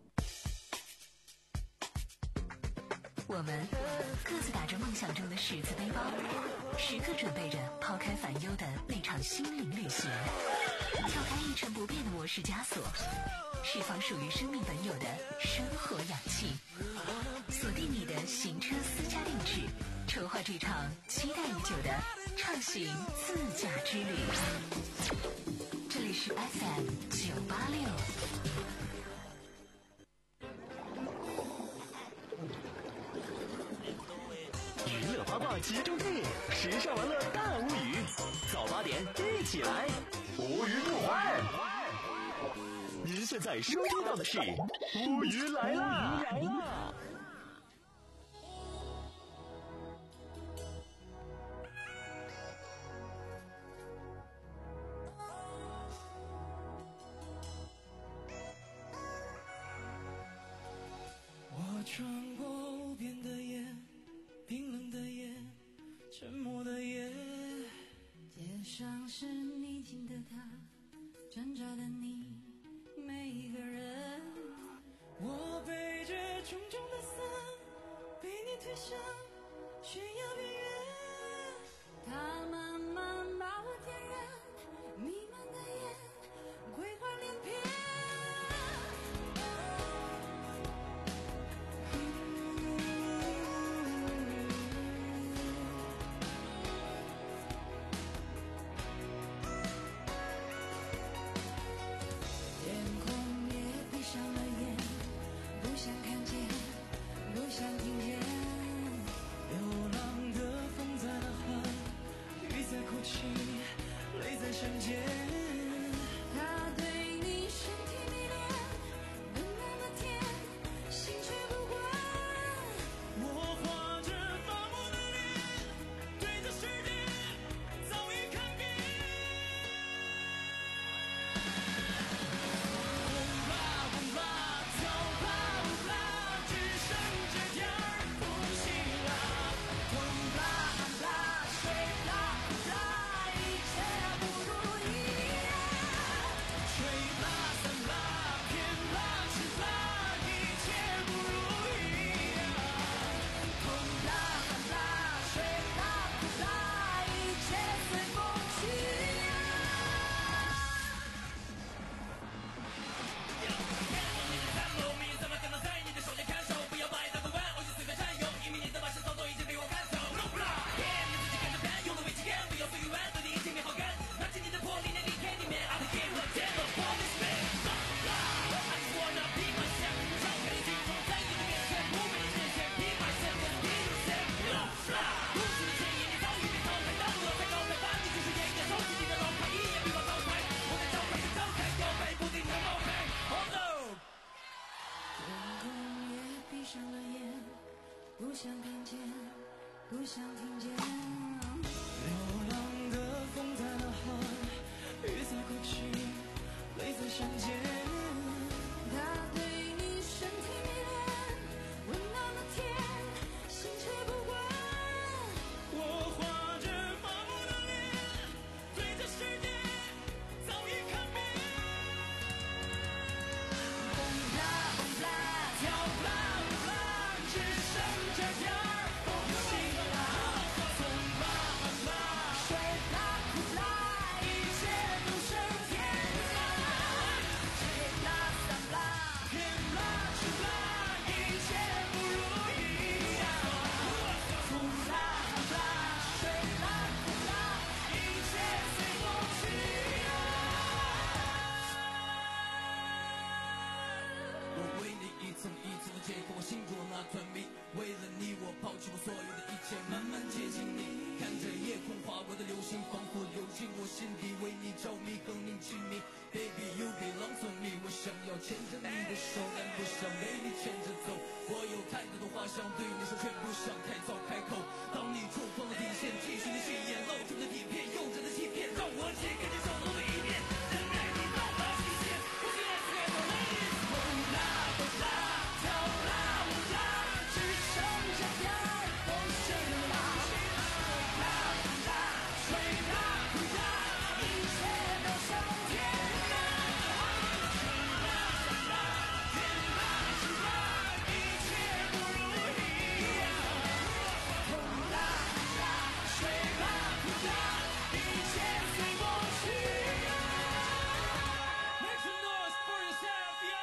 [SPEAKER 10] 我们各自打着梦想中的十字背包，时刻准备着抛开烦忧的那场心灵旅行，跳开一成不变的模式枷锁，释放属于生命本有的生活氧气，锁定你的行车私家定制，筹划这场期待已久的畅行自驾之旅。这里是 F M 九八六。
[SPEAKER 7] 娱乐八卦集中地，时尚玩乐大无语，早八点一起来，无语不欢。您现在收听到的是无语来啦！
[SPEAKER 1] 我穿过无边的夜，冰冷的夜，沉默的夜，街上是逆境的他，挣扎的你，每一个人。我背着重重的伞，被你推向悬崖边缘，它慢慢把我点燃，弥漫的烟，桂花连篇。泪在瞬间，他对你身体迷恋的那么甜，心却不管。我画着发光的脸，对着世界早已看遍。呼啦呼啦，走吧呼啦，只剩这点儿呼吸啦。呼啦啦，睡啦呼啦。不想看见，不不想听见。流浪的风在呐喊，雨在哭泣，泪在相见。他对你身体迷恋，温暖的天，心却不管。我画着麻木的脸，对着世界早已看遍。蹦啦蹦啦跳啦舞啦，只剩这点儿风景啦。风啦浪啦水啦苦啦，一切都升天啦。吹啦散啦骗啦吃啦，一切不如意呀。风啦浪啦水啦苦啦，一切随风去呀。
[SPEAKER 11] 我为你一层一层的解开我心中的那团谜，为了你我抛弃我所有的一切，慢慢接近你，看着夜空划过的流星，仿佛流进我心底，为你着迷，更令亲密。Baby you belong to me， 我想要牵着你的手，但不想被你牵着走。我有太多的话想对你说，却不想太早开口。当你触碰了底线，继续的戏演，露出的底片，幼稚的欺骗，让我解开你手中的一面，能爱你到达极限。我最爱最爱的 ladies，
[SPEAKER 1] 蹦啦蹦啦跳啦舞啦，只剩这点儿风景啦。风啦浪啦水啦苦啦，一切都升天啦。吹啦散啦骗啦吃啦，一切不如意呀。风啦浪啦水啦苦啦，一切随风去呀。
[SPEAKER 11] Make some noise for yourself, yo！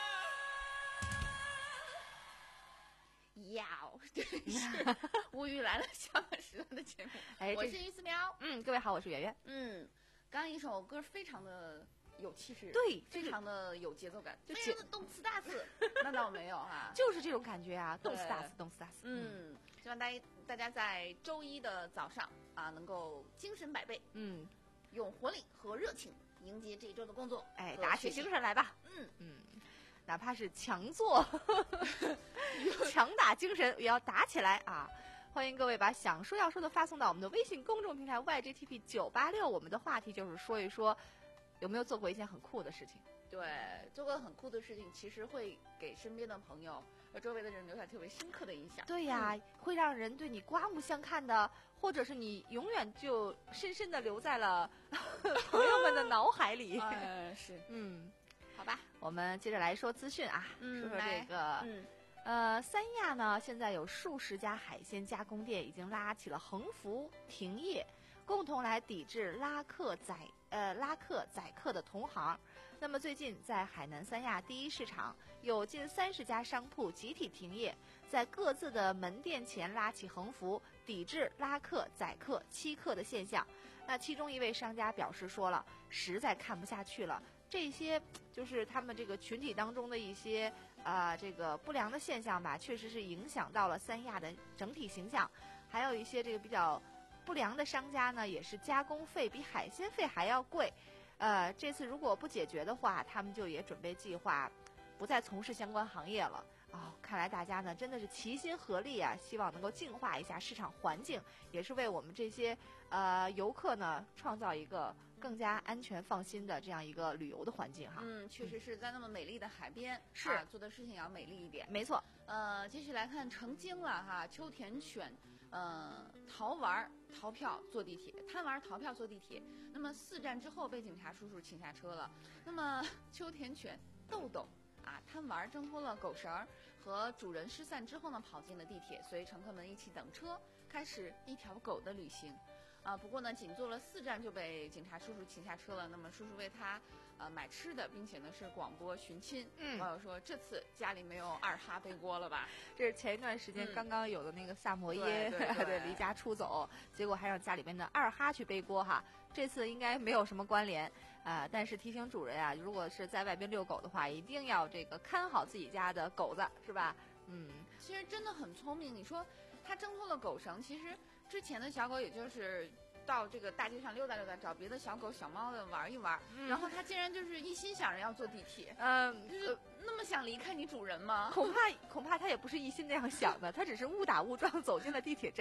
[SPEAKER 3] 呀，这里是无语来了香港时段的节目，我
[SPEAKER 2] 哎这
[SPEAKER 3] 是于思苗。
[SPEAKER 2] 嗯，各位好，我是圆圆。
[SPEAKER 3] 嗯，刚刚一首歌非常的有气势，
[SPEAKER 2] 对
[SPEAKER 3] 非常的有节奏感，
[SPEAKER 2] 就
[SPEAKER 3] 非常的动次打次。那倒没有哈，
[SPEAKER 2] 就是这种感觉啊，动次打次，
[SPEAKER 3] 对
[SPEAKER 2] 动次打次。
[SPEAKER 3] 嗯，希望大家大家在周一的早上啊，能够精神百倍，
[SPEAKER 2] 嗯，
[SPEAKER 3] 用活力和热情迎接这一周的工作。
[SPEAKER 2] 哎，
[SPEAKER 3] 和
[SPEAKER 2] 打起
[SPEAKER 3] 学习
[SPEAKER 2] 精神来吧。
[SPEAKER 3] 嗯
[SPEAKER 2] 嗯，哪怕是强做，强打精神也要打起来啊！欢迎各位把想说要说的发送到我们的微信公众平台 Y G T P 九八六，我们的话题就是说一说有没有做过一件很酷的事情。
[SPEAKER 3] 对，做过很酷的事情，其实会给身边的朋友和周围的人留下特别深刻的印象。
[SPEAKER 2] 对呀、
[SPEAKER 3] 嗯
[SPEAKER 2] 会让人对你刮目相看的，或者是你永远就深深的留在了朋友们的脑海里。
[SPEAKER 3] 呃，是，
[SPEAKER 2] 嗯，
[SPEAKER 3] 好吧，
[SPEAKER 2] 我们接着来说资讯啊，
[SPEAKER 3] 嗯
[SPEAKER 2] 说说
[SPEAKER 3] 来
[SPEAKER 2] 这个，
[SPEAKER 3] 嗯
[SPEAKER 2] 呃，三亚呢，现在有数十家海鲜加工店已经拉起了横幅停业，共同来抵制拉客宰呃拉客宰客的同行。那么最近在海南三亚第一市场，有近三十家商铺集体停业，在各自的门店前拉起横幅，抵制拉客宰客欺客的现象。那其中一位商家表示说了，实在看不下去了。这些就是他们这个群体当中的一些啊、呃、这个不良的现象吧，确实是影响到了三亚的整体形象。还有一些这个比较不良的商家呢，也是加工费比海鲜费还要贵。呃，这次如果不解决的话，他们就也准备计划不再从事相关行业了。哦，看来大家呢真的是齐心合力啊，希望能够净化一下市场环境，也是为我们这些呃游客呢创造一个更加安全放心的这样一个旅游的环境哈。
[SPEAKER 3] 嗯，确实是在那么美丽的海边，
[SPEAKER 2] 是、
[SPEAKER 3] 啊、做的事情也要美丽一点。
[SPEAKER 2] 没错。
[SPEAKER 3] 呃，继续来看成精了哈，秋田犬，呃，逃玩逃票坐地铁，贪玩逃票坐地铁。那么四站之后被警察叔叔请下车了。那么秋田犬豆豆啊，贪玩挣脱了狗绳儿，和主人失散之后呢，跑进了地铁，随乘客们一起等车，开始一条狗的旅行。啊，不过呢，仅坐了四站就被警察叔叔请下车了。那么叔叔为他呃买吃的，并且呢是广播寻亲。
[SPEAKER 2] 嗯，
[SPEAKER 3] 网友说这次家里没有二哈背锅了吧？
[SPEAKER 2] 这是前一段时间刚刚有的那个萨摩耶，
[SPEAKER 3] 嗯、对, 对, 对
[SPEAKER 2] 离家出走，结果还让家里边的二哈去背锅哈。这次应该没有什么关联啊、呃，但是提醒主人啊，如果是在外边遛狗的话，一定要这个看好自己家的狗子，是吧？嗯，
[SPEAKER 3] 其实真的很聪明。你说他挣脱了狗绳，其实之前的小狗也就是到这个大街上溜达溜达，找别的小狗小猫的玩一玩、嗯，然后他竟然就是一心想着要坐地铁，
[SPEAKER 2] 嗯，
[SPEAKER 3] 就是那么想离开你主人吗？
[SPEAKER 2] 恐怕恐怕他也不是一心那样想的，他只是误打误撞走进了地铁站。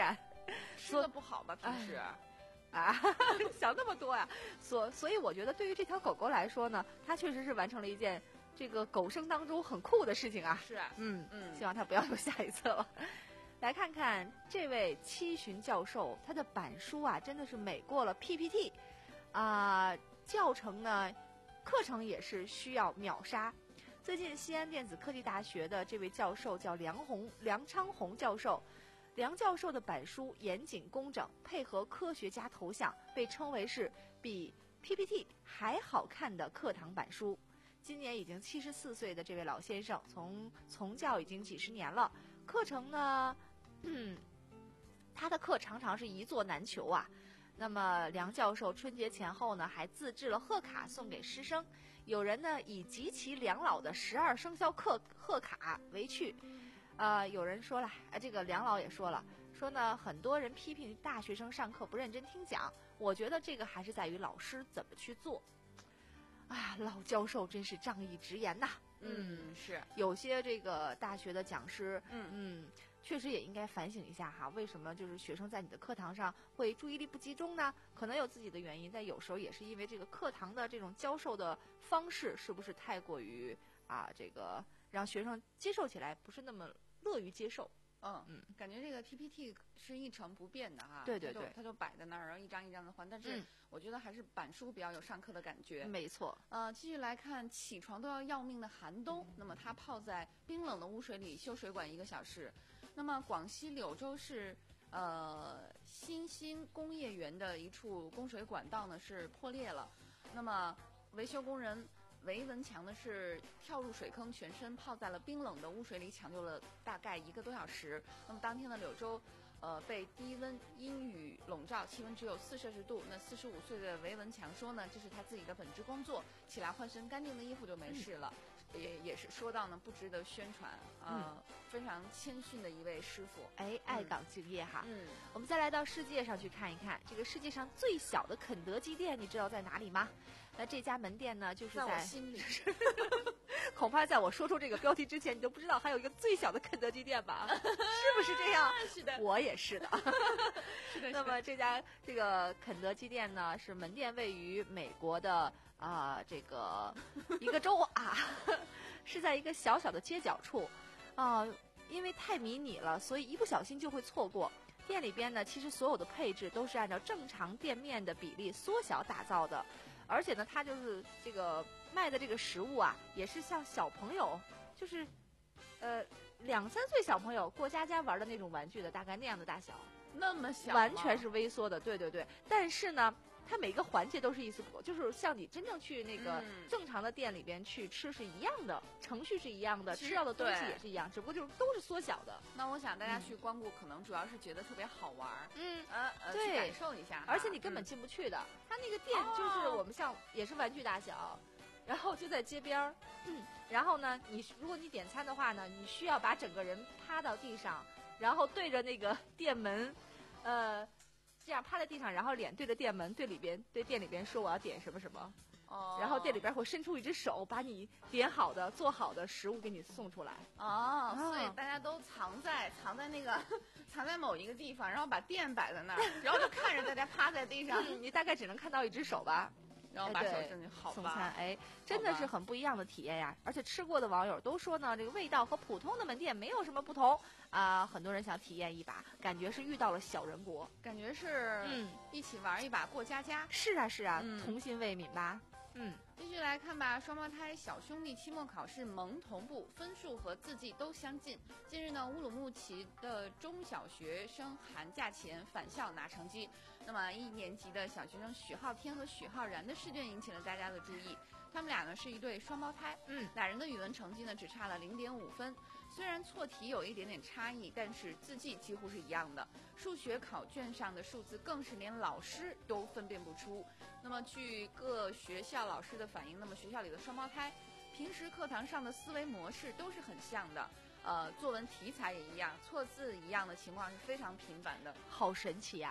[SPEAKER 3] 吃的不好吧？平时。
[SPEAKER 2] 啊，想那么多呀、啊！所所以我觉得，对于这条狗狗来说呢，它确实是完成了一件这个狗生当中很酷的事情啊。
[SPEAKER 3] 是啊，
[SPEAKER 2] 嗯
[SPEAKER 3] 嗯，
[SPEAKER 2] 希望它不要有下一次了。来看看这位七旬教授，他的板书啊，真的是美过了 P P T 啊、呃，教程呢，课程也是需要秒杀。最近西安电子科技大学的这位教授叫梁红梁昌红教授。梁教授的板书严谨工整，配合科学家头像，被称为是比 P P T 还好看的课堂板书。今年已经七十四岁的这位老先生，从从教已经几十年了。课程呢，嗯，他的课常常是一座难求啊。那么梁教授春节前后呢，还自制了贺卡送给师生。有人呢以极其两老的十二生肖贺贺卡为趣。呃，有人说了，呃，这个梁老也说了，说呢，很多人批评大学生上课不认真听讲，我觉得这个还是在于老师怎么去做。啊，老教授真是仗义直言呐。
[SPEAKER 3] 嗯，是
[SPEAKER 2] 有些这个大学的讲师，
[SPEAKER 3] 嗯
[SPEAKER 2] 嗯，确实也应该反省一下哈，为什么就是学生在你的课堂上会注意力不集中呢？可能有自己的原因，但有时候也是因为这个课堂的这种教授的方式是不是太过于啊，这个让学生接受起来不是那么乐于接受。
[SPEAKER 3] 嗯嗯，感觉这个 P P T 是一成不变的哈，
[SPEAKER 2] 对对对，
[SPEAKER 3] 它就摆在那儿，然后一张一张的换。但是我觉得还是板书比较有上课的感觉。
[SPEAKER 2] 没错。
[SPEAKER 3] 呃，继续来看，起床都要要命的寒冬，那么它泡在冰冷的污水里修水管一个小时。那么广西柳州市呃新兴工业园的一处供水管道呢是破裂了，那么维修工人韦文强呢是跳入水坑，全身泡在了冰冷的污水里，抢救了大概一个多小时。那么当天的柳州，呃，被低温阴雨笼罩，气温只有四摄氏度。那四十五岁的韦文强说呢，这是他自己的本职工作，起来换身干净的衣服就没事了。嗯、也也是说到呢，不值得宣传，呃，嗯、非常谦逊的一位师傅。
[SPEAKER 2] 哎，爱岗敬业哈。
[SPEAKER 3] 嗯，
[SPEAKER 2] 我们再来到世界上去看一看，这个世界上最小的肯德基店，你知道在哪里吗？那这家门店呢，就是在,
[SPEAKER 3] 在我心里。
[SPEAKER 2] 恐怕在我说出这个标题之前，你都不知道还有一个最小的肯德基店吧？是不是这样？
[SPEAKER 3] 是的，
[SPEAKER 2] 我也是的。
[SPEAKER 3] 是的。
[SPEAKER 2] 那么这家这个肯德基店呢，是门店位于美国的啊、呃、这个一个州啊，是在一个小小的街角处啊、呃，因为太迷你了，所以一不小心就会错过。店里边呢，其实所有的配置都是按照正常店面的比例缩小打造的。而且呢，它就是这个卖的这个食物啊，也是像小朋友，就是，呃，两三岁小朋友过家家玩的那种玩具的，大概那样的大小，
[SPEAKER 3] 那么小，
[SPEAKER 2] 完全是微缩的，对对对。但是呢，它每个环节都是一丝不苟，就是像你真正去那个正常的店里边去吃是一样的，程序是一样的，吃到的东西也是一样，只不过就是都是缩小的。
[SPEAKER 3] 那我想大家去光顾，可能主要是觉得特别好玩，
[SPEAKER 2] 嗯
[SPEAKER 3] 呃呃，
[SPEAKER 2] 对，
[SPEAKER 3] 去感受一下。
[SPEAKER 2] 而且你根本进不去的，它那个店就是我们像也是玩具大小。然后就在街边儿，嗯，然后呢，你如果你点餐的话呢，你需要把整个人趴到地上，然后对着那个店门，呃，这样趴在地上，然后脸对着店门，对里边对店里边说我要点什么什么，
[SPEAKER 3] 哦，
[SPEAKER 2] 然后店里边会伸出一只手，把你点好的做好的食物给你送出来。
[SPEAKER 3] 哦，所以大家都藏在藏在那个藏在某一个地方，然后把店摆在那儿，然后就看着大家趴在地上，
[SPEAKER 2] 你大概只能看到一只手吧。
[SPEAKER 3] 然后把手伸进好吧，
[SPEAKER 2] 送餐，哎，真的是很不一样的体验呀！而且吃过的网友都说呢，这个味道和普通的门店没有什么不同啊、呃。很多人想体验一把，感觉是遇到了小人国，
[SPEAKER 3] 感觉是嗯，一起玩一把过家家。
[SPEAKER 2] 是啊是啊，
[SPEAKER 3] 嗯、
[SPEAKER 2] 童心未泯吧？嗯，
[SPEAKER 3] 继续来看吧。双胞胎小兄弟期末考试蒙同步，分数和字迹都相近。近日呢，乌鲁木齐的中小学生寒假前返校拿成绩。那么一年级的小学生许昊天和许昊然的试卷引起了大家的注意。他们俩呢是一对双胞胎，
[SPEAKER 2] 嗯，
[SPEAKER 3] 俩人的语文成绩呢只差了零点五分。虽然错题有一点点差异，但是字迹几乎是一样的。数学考卷上的数字更是连老师都分辨不出。那么据各学校老师的反映，那么学校里的双胞胎平时课堂上的思维模式都是很像的，呃，作文题材也一样，错字一样的情况是非常频繁的。
[SPEAKER 2] 好神奇呀、啊！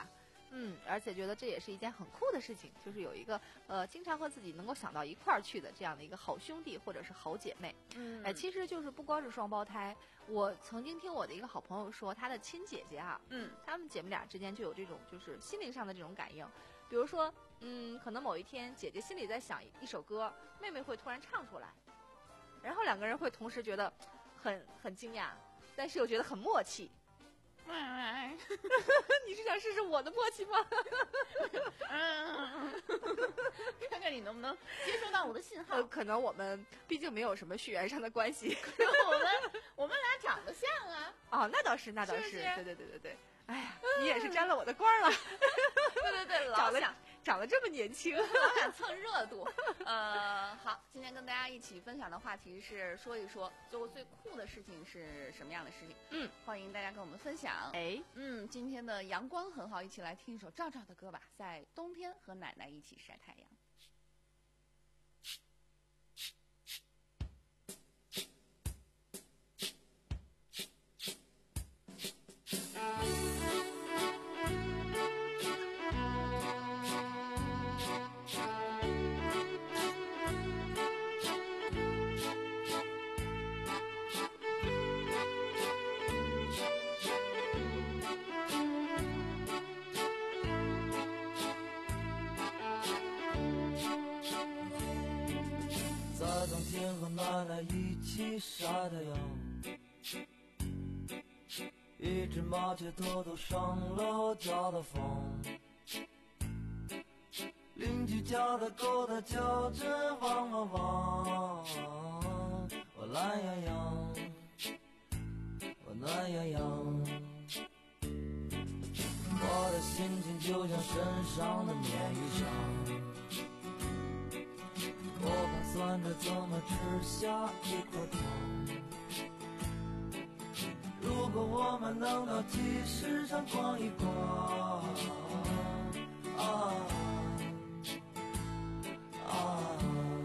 [SPEAKER 2] 嗯，而且觉得这也是一件很酷的事情，就是有一个呃经常和自己能够想到一块儿去的这样的一个好兄弟或者是好姐妹。
[SPEAKER 3] 嗯，
[SPEAKER 2] 哎，其实就是不光是双胞胎，我曾经听我的一个好朋友说，他的亲姐姐啊，
[SPEAKER 3] 嗯，
[SPEAKER 2] 他们姐妹俩之间就有这种就是心灵上的这种感应，比如说，嗯，可能某一天姐姐心里在想一首歌，妹妹会突然唱出来，然后两个人会同时觉得很很惊讶，但是又觉得很默契。你是想试试我的默契吗？
[SPEAKER 3] 看看你能不能接收到我的信号。
[SPEAKER 2] 呃、可能我们毕竟没有什么血缘上的关系。
[SPEAKER 3] 我们我们俩长得像啊。
[SPEAKER 2] 哦，那倒是，那倒是，
[SPEAKER 3] 是是
[SPEAKER 2] 对对对对对。哎呀，你也是沾了我的光了。
[SPEAKER 3] 对对对，
[SPEAKER 2] 长得
[SPEAKER 3] 老想
[SPEAKER 2] 长得这么年轻，
[SPEAKER 3] 老想蹭热度。呃，好，今天跟大家一起分享的话题是说一说做过最酷的事情是什么样的事情。
[SPEAKER 2] 嗯，
[SPEAKER 3] 欢迎大家跟我们分享。
[SPEAKER 2] 哎，
[SPEAKER 3] 嗯，今天的阳光很好，一起来听一首赵赵的歌吧，在冬天和奶奶一起晒太阳。
[SPEAKER 11] 在冬天和奶奶一起晒太阳，一只麻雀偷偷上了我家的房，邻居家的狗它叫着汪汪汪，我懒洋洋，我懒洋洋，我的心情就像身上的棉衣裳，我盘算着怎么吃下一块糖。如果我们能到集市上逛一逛，啊啊。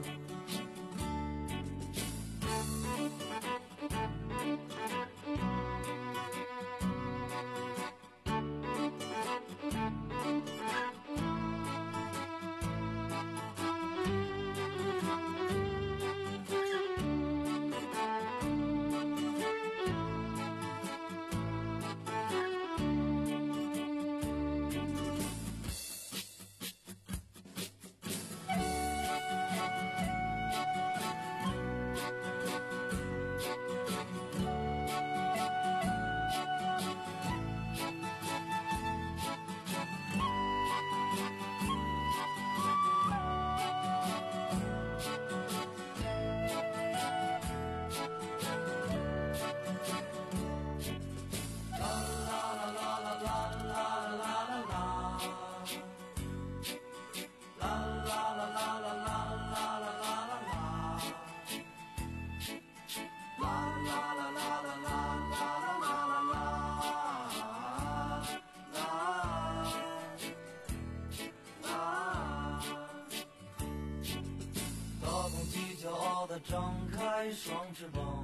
[SPEAKER 11] 张开双翅膀，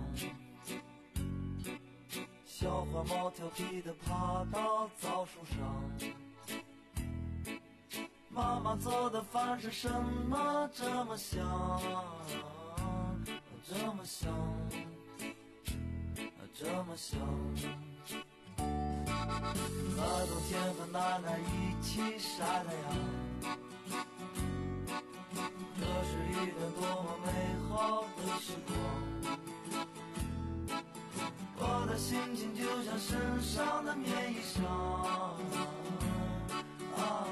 [SPEAKER 11] 小花猫调皮地爬到枣树上。妈妈做的饭是什么这么香，这么香，这么香。在冬天和奶奶一起晒太阳，这是一段多么美好的时光，我的心情就像身上的棉衣裳，啊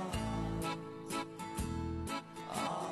[SPEAKER 11] 啊。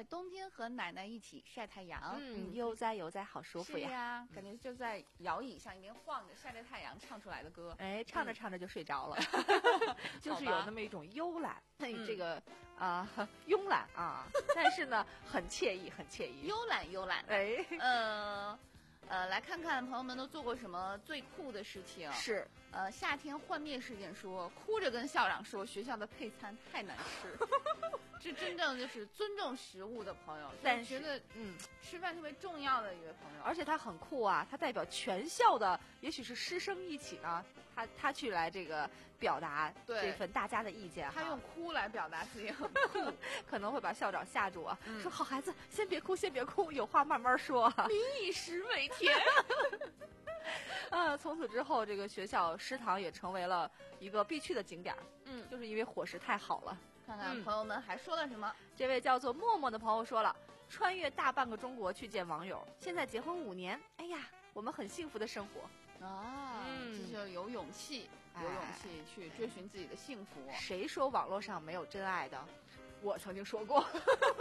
[SPEAKER 3] 冬天和奶奶一起晒太阳，
[SPEAKER 2] 嗯，悠哉悠哉，好舒服呀！
[SPEAKER 3] 是呀，感觉就在摇椅上一边晃着晒着太阳唱出来的歌，
[SPEAKER 2] 哎，唱着唱着就睡着了，就是有那么一种慵懒，
[SPEAKER 3] 嗯、
[SPEAKER 2] 这个啊、呃、慵懒啊，但是呢很惬意，很惬意，
[SPEAKER 3] 慵懒慵懒，
[SPEAKER 2] 哎，
[SPEAKER 3] 呃。呃，来看看朋友们都做过什么最酷的事情。
[SPEAKER 2] 是，
[SPEAKER 3] 呃，夏天幻灭事件说，哭着跟校长说学校的配餐太难吃，这真正就是尊重食物的朋友，
[SPEAKER 2] 但是
[SPEAKER 3] 觉得嗯，吃饭特别重要的一位朋友。
[SPEAKER 2] 而且他很酷啊，他代表全校的，也许是师生一起呢，他他去来这个表达这份大家的意见，
[SPEAKER 3] 他用哭来表达自己很酷，
[SPEAKER 2] 可能会把校长吓住啊，
[SPEAKER 3] 嗯、
[SPEAKER 2] 说好孩子先别哭，先别哭，有话慢慢说。
[SPEAKER 3] 民以食为天。
[SPEAKER 2] 啊，从此之后，这个学校食堂也成为了一个必去的景点。
[SPEAKER 3] 嗯，
[SPEAKER 2] 就是因为伙食太好了。
[SPEAKER 3] 看看朋友们还说了什么？
[SPEAKER 2] 嗯、这位叫做默默的朋友说了，穿越大半个中国去见网友，现在结婚五年，哎呀，我们很幸福的生活
[SPEAKER 3] 啊！嗯，这就有勇气，有勇气去追寻自己的幸福。
[SPEAKER 2] 哎、谁说网络上没有真爱的？我曾经说过，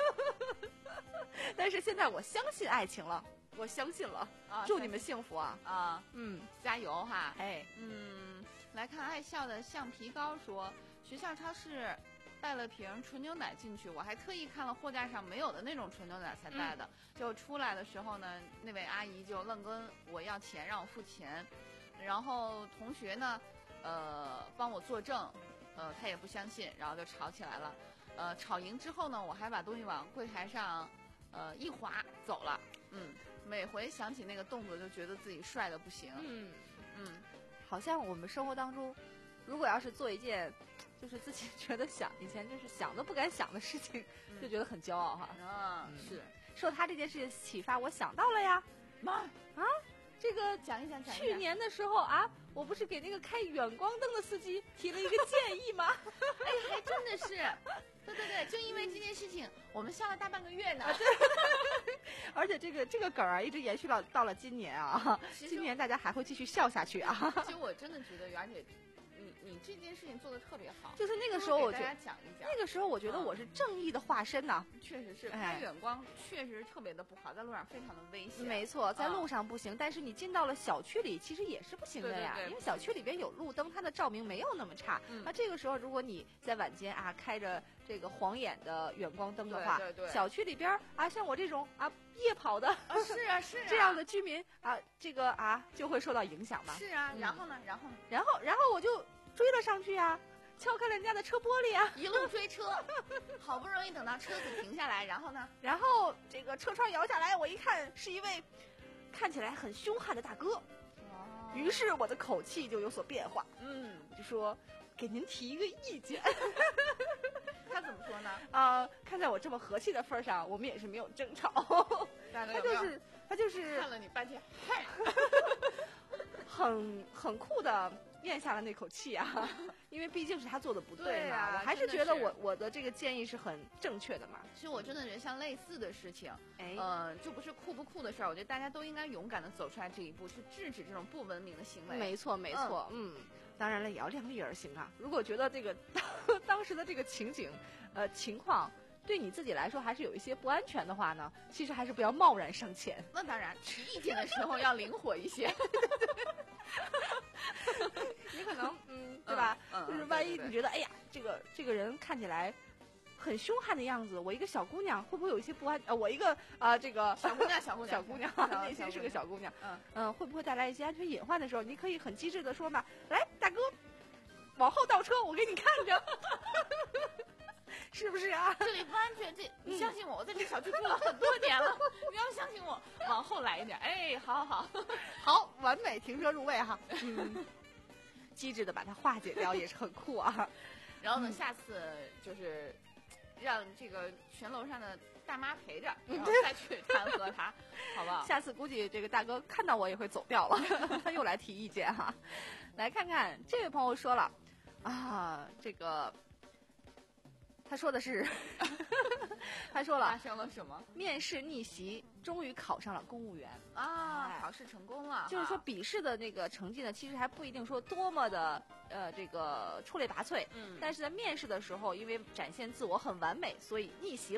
[SPEAKER 2] 但是现在我相信爱情了。我相信了，
[SPEAKER 3] 啊、
[SPEAKER 2] 祝你们幸福啊！
[SPEAKER 3] 啊，
[SPEAKER 2] 嗯，
[SPEAKER 3] 加油哈！
[SPEAKER 2] 哎，
[SPEAKER 3] 嗯，来看爱笑的橡皮膏说，学校超市带了瓶纯牛奶进去，我还特意看了货架上没有的那种纯牛奶才带的。嗯、就出来的时候呢，那位阿姨就愣跟我要钱，让我付钱。然后同学呢，呃，帮我作证，呃，他也不相信，然后就吵起来了。呃，吵赢之后呢，我还把东西往柜台上，呃，一划走了。嗯。每回想起那个动作，就觉得自己帅的不行。
[SPEAKER 2] 嗯
[SPEAKER 3] 嗯，
[SPEAKER 2] 好像我们生活当中，如果要是做一件，就是自己觉得想以前就是想都不敢想的事情，
[SPEAKER 3] 嗯、
[SPEAKER 2] 就觉得很骄傲哈。
[SPEAKER 3] 啊，
[SPEAKER 2] 嗯、
[SPEAKER 3] 是
[SPEAKER 2] 受他这件事情启发，我想到了呀。
[SPEAKER 3] 妈
[SPEAKER 2] 啊，这个
[SPEAKER 3] 讲一讲讲一讲。
[SPEAKER 2] 去年的时候啊，我不是给那个开远光灯的司机提了一个建议吗？
[SPEAKER 3] 哎，还真的是。对对对，就因为这件事情，我们笑了大半个月呢。
[SPEAKER 2] 啊、而且这个这个梗啊，一直延续到到了今年啊，今年大家还会继续笑下去啊。
[SPEAKER 3] 其实我真的觉得袁姐，你你这件事情做的特别好。
[SPEAKER 2] 就是那个时候，我觉得
[SPEAKER 3] 大家讲一讲。
[SPEAKER 2] 那个时候，我觉得我是正义的化身呐、啊
[SPEAKER 3] 嗯。确实是，开远光确实特别的不好，在路上非常的危险。
[SPEAKER 2] 没错，在路上不行，嗯、但是你进到了小区里，其实也是不行的呀。
[SPEAKER 3] 对对对，
[SPEAKER 2] 因为小区里边有路灯，它的照明没有那么差。
[SPEAKER 3] 嗯、
[SPEAKER 2] 那这个时候，如果你在晚间啊开着这个晃眼的远光灯的话，
[SPEAKER 3] 对对对，
[SPEAKER 2] 小区里边啊，像我这种啊夜跑的，
[SPEAKER 3] 啊是啊是啊，
[SPEAKER 2] 这样的居民啊，这个啊就会受到影响嘛。
[SPEAKER 3] 是啊，
[SPEAKER 2] 嗯、
[SPEAKER 3] 然后呢，然后
[SPEAKER 2] 然后然后我就追了上去啊。敲开人家的车玻璃啊，
[SPEAKER 3] 一路追车，好不容易等到车子停下来，然后呢，
[SPEAKER 2] 然后这个车窗摇下来，我一看是一位看起来很凶悍的大哥，
[SPEAKER 3] 哦，
[SPEAKER 2] 于是我的口气就有所变化，
[SPEAKER 3] 嗯，
[SPEAKER 2] 就说给您提一个意见。
[SPEAKER 3] 他怎么说呢？
[SPEAKER 2] 啊、呃，看在我这么和气的份上，我们也是没有争吵。
[SPEAKER 3] 他
[SPEAKER 2] 就是他就是
[SPEAKER 3] 看了你半天，嗨，
[SPEAKER 2] 很很酷的咽下了那口气啊，因为毕竟是他做的不对嘛，
[SPEAKER 3] 啊、
[SPEAKER 2] 我还是觉得我我的这个建议是很正确的嘛。
[SPEAKER 3] 其实我真的觉得像类似的事情，
[SPEAKER 2] 哎，
[SPEAKER 3] 呃，就不是酷不酷的事儿，我觉得大家都应该勇敢的走出来这一步，去制止这种不文明的行为。
[SPEAKER 2] 没错没错，嗯。嗯当然了，也要量力而行啊。如果觉得这个当时的这个情景，呃，情况对你自己来说还是有一些不安全的话呢，其实还是不要贸然上前。
[SPEAKER 3] 那当然，提意见的时候要灵活一些。
[SPEAKER 2] 你可能，嗯，对吧？
[SPEAKER 3] 嗯嗯、
[SPEAKER 2] 就是万一
[SPEAKER 3] 对对对
[SPEAKER 2] 你觉得，哎呀，这个这个人看起来很凶悍的样子，我一个小姑娘会不会有一些不安？呃，我一个啊、呃，这个
[SPEAKER 3] 小姑娘，小姑娘，
[SPEAKER 2] 小姑娘，内心是个小姑娘，
[SPEAKER 3] 嗯
[SPEAKER 2] 嗯，会不会带来一些安全隐患的时候，你可以很机智的说嘛，来，大哥，往后倒车，我给你看着，是不是啊？
[SPEAKER 3] 这里不安全，这你相信我，我在这小区住了很多年了，你要相信我，往后来一点，哎，好好好，
[SPEAKER 2] 好，完美停车入位哈，嗯，机智的把它化解掉也是很酷啊。
[SPEAKER 3] 然后呢，下次就是让这个全楼上的大妈陪着，然后再去弹劾他，好不好？
[SPEAKER 2] 下次估计这个大哥看到我也会走掉了，他又来提意见哈。来看看这位朋友说了啊，这个他说的是，他说了
[SPEAKER 3] 发生了什么？
[SPEAKER 2] 面试逆袭，终于考上了公务员
[SPEAKER 3] 啊！哎、考试成功了，
[SPEAKER 2] 就是说笔试的那个成绩呢，其实还不一定说多么的呃这个出类拔萃，
[SPEAKER 3] 嗯，
[SPEAKER 2] 但是在面试的时候，因为展现自我很完美，所以逆袭了。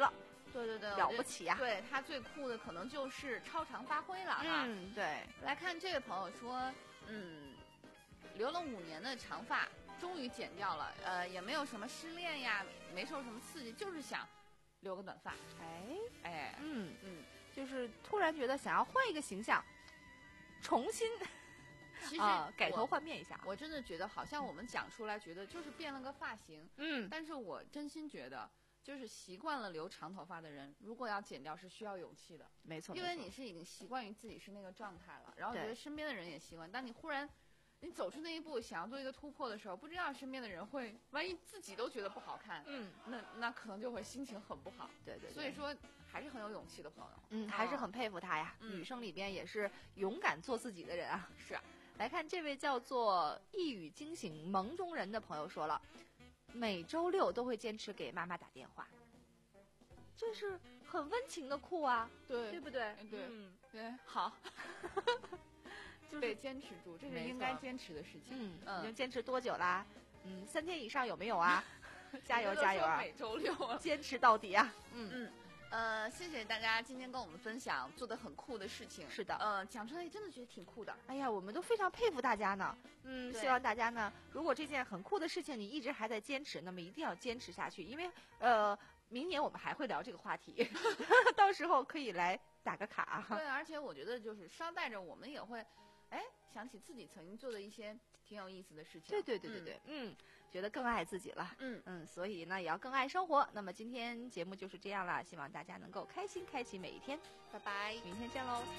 [SPEAKER 3] 对对对，
[SPEAKER 2] 了不起呀、啊！
[SPEAKER 3] 对他最酷的可能就是超常发挥了哈。
[SPEAKER 2] 嗯，对。
[SPEAKER 3] 来看这位朋友说，嗯，留了五年的长发，终于剪掉了，呃，也没有什么失恋呀，没受什么刺激，就是想留个短发。
[SPEAKER 2] 哎
[SPEAKER 3] 哎，
[SPEAKER 2] 嗯
[SPEAKER 3] 嗯，
[SPEAKER 2] 就是突然觉得想要换一个形象，重新。
[SPEAKER 3] 其实、
[SPEAKER 2] 呃、改头换面一下，
[SPEAKER 3] 我真的觉得好像我们讲出来觉得就是变了个发型，
[SPEAKER 2] 嗯，
[SPEAKER 3] 但是我真心觉得就是习惯了留长头发的人，如果要剪掉是需要勇气的，
[SPEAKER 2] 没错，
[SPEAKER 3] 因为你是已经习惯于自己是那个状态了，然后觉得身边的人也习惯，当你忽然你走出那一步想要做一个突破的时候，不知道身边的人会万一自己都觉得不好看，
[SPEAKER 2] 嗯，
[SPEAKER 3] 那那可能就会心情很不好，
[SPEAKER 2] 对 对, 对，
[SPEAKER 3] 所以说还是很有勇气的朋友，
[SPEAKER 2] 嗯，还是很佩服他呀，
[SPEAKER 3] 嗯、
[SPEAKER 2] 女生里边也是勇敢做自己的人啊，
[SPEAKER 3] 是啊。
[SPEAKER 2] 来看这位叫做一语惊醒梦中人的朋友说了，每周六都会坚持给妈妈打电话，这是很温情的酷啊，
[SPEAKER 3] 对
[SPEAKER 2] 对不对？
[SPEAKER 3] 对、
[SPEAKER 2] 嗯、
[SPEAKER 3] 对，好，
[SPEAKER 2] 就是
[SPEAKER 3] 得坚持住，这是应该坚持的事情。
[SPEAKER 2] 嗯，
[SPEAKER 3] 嗯
[SPEAKER 2] 已经坚持多久啦？嗯，三天以上有没有啊？加油加油啊！
[SPEAKER 3] 每周六啊，
[SPEAKER 2] 坚持到底啊！
[SPEAKER 3] 嗯嗯。呃，谢谢大家今天跟我们分享做的很酷的事情。
[SPEAKER 2] 是的，
[SPEAKER 3] 呃，讲出来真的觉得挺酷的。
[SPEAKER 2] 哎呀，我们都非常佩服大家呢。嗯，希望大家呢，如果这件很酷的事情你一直还在坚持，那么一定要坚持下去，因为呃，明年我们还会聊这个话题，到时候可以来打个卡。
[SPEAKER 3] 对，而且我觉得就是捎带着我们也会，哎，想起自己曾经做的一些挺有意思的事情。
[SPEAKER 2] 对对对对对，嗯。嗯觉得更爱自己了，
[SPEAKER 3] 嗯
[SPEAKER 2] 嗯，所以呢也要更爱生活。那么今天节目就是这样了，希望大家能够开心开启每一天，
[SPEAKER 3] 拜拜，
[SPEAKER 2] 明天见喽。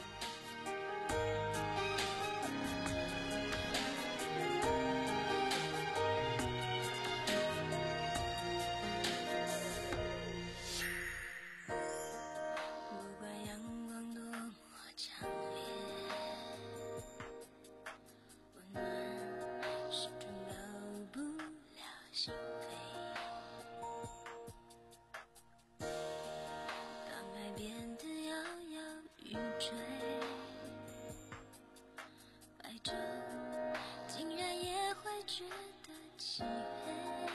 [SPEAKER 1] 不管阳光多么强烈，温暖始终到不了心扉。当爱变得摇摇欲坠，白昼竟然也会觉得漆黑。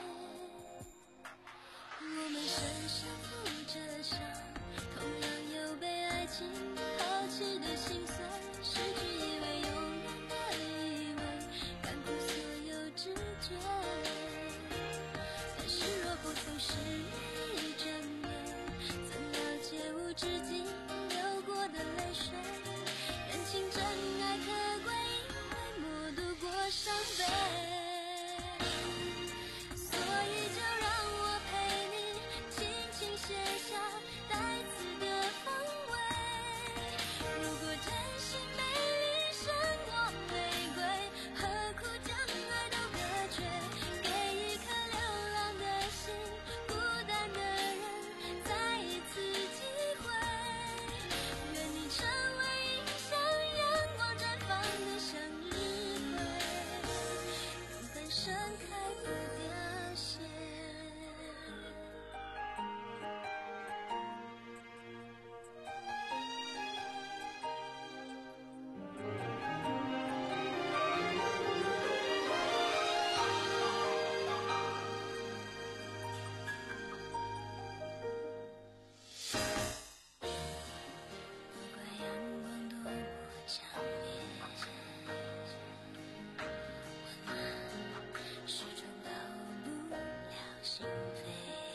[SPEAKER 1] 我们身上负着伤，同样有被爱情抛弃的心酸，失去以为永远的以为，干枯所有知觉。但是若不曾失一整眼，怎了解无止境流过的泪水？人情真爱可贵，因为默度过伤悲。所以就让我陪你轻轻写下带刺的风味。如果真心美丽胜过玫瑰，何苦将爱都隔绝？给一颗流浪的心，孤单的人再一次机会。愿你成为映像阳光绽放的向日葵，勇敢盛开不凋谢。不管阳光多么强烈，温暖始终到不了心扉。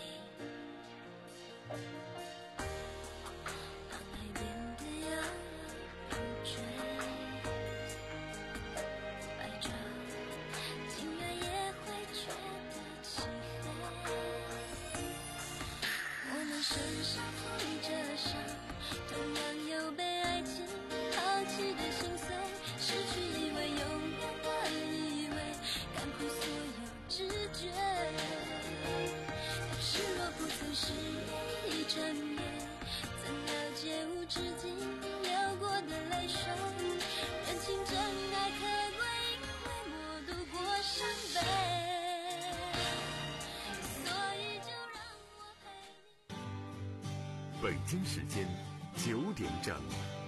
[SPEAKER 1] 当爱变得摇摇欲坠，白昼竟然也会觉得漆黑。我们身上负着伤，同样有被爱情抛弃的心碎，失去以为永远的以为，干枯所有知觉。但是若不曾失一整眼，怎了解无止境流过的泪水？人情真爱可贵，因为默度过伤悲。所以就让我陪你。
[SPEAKER 7] 北京时间九点整。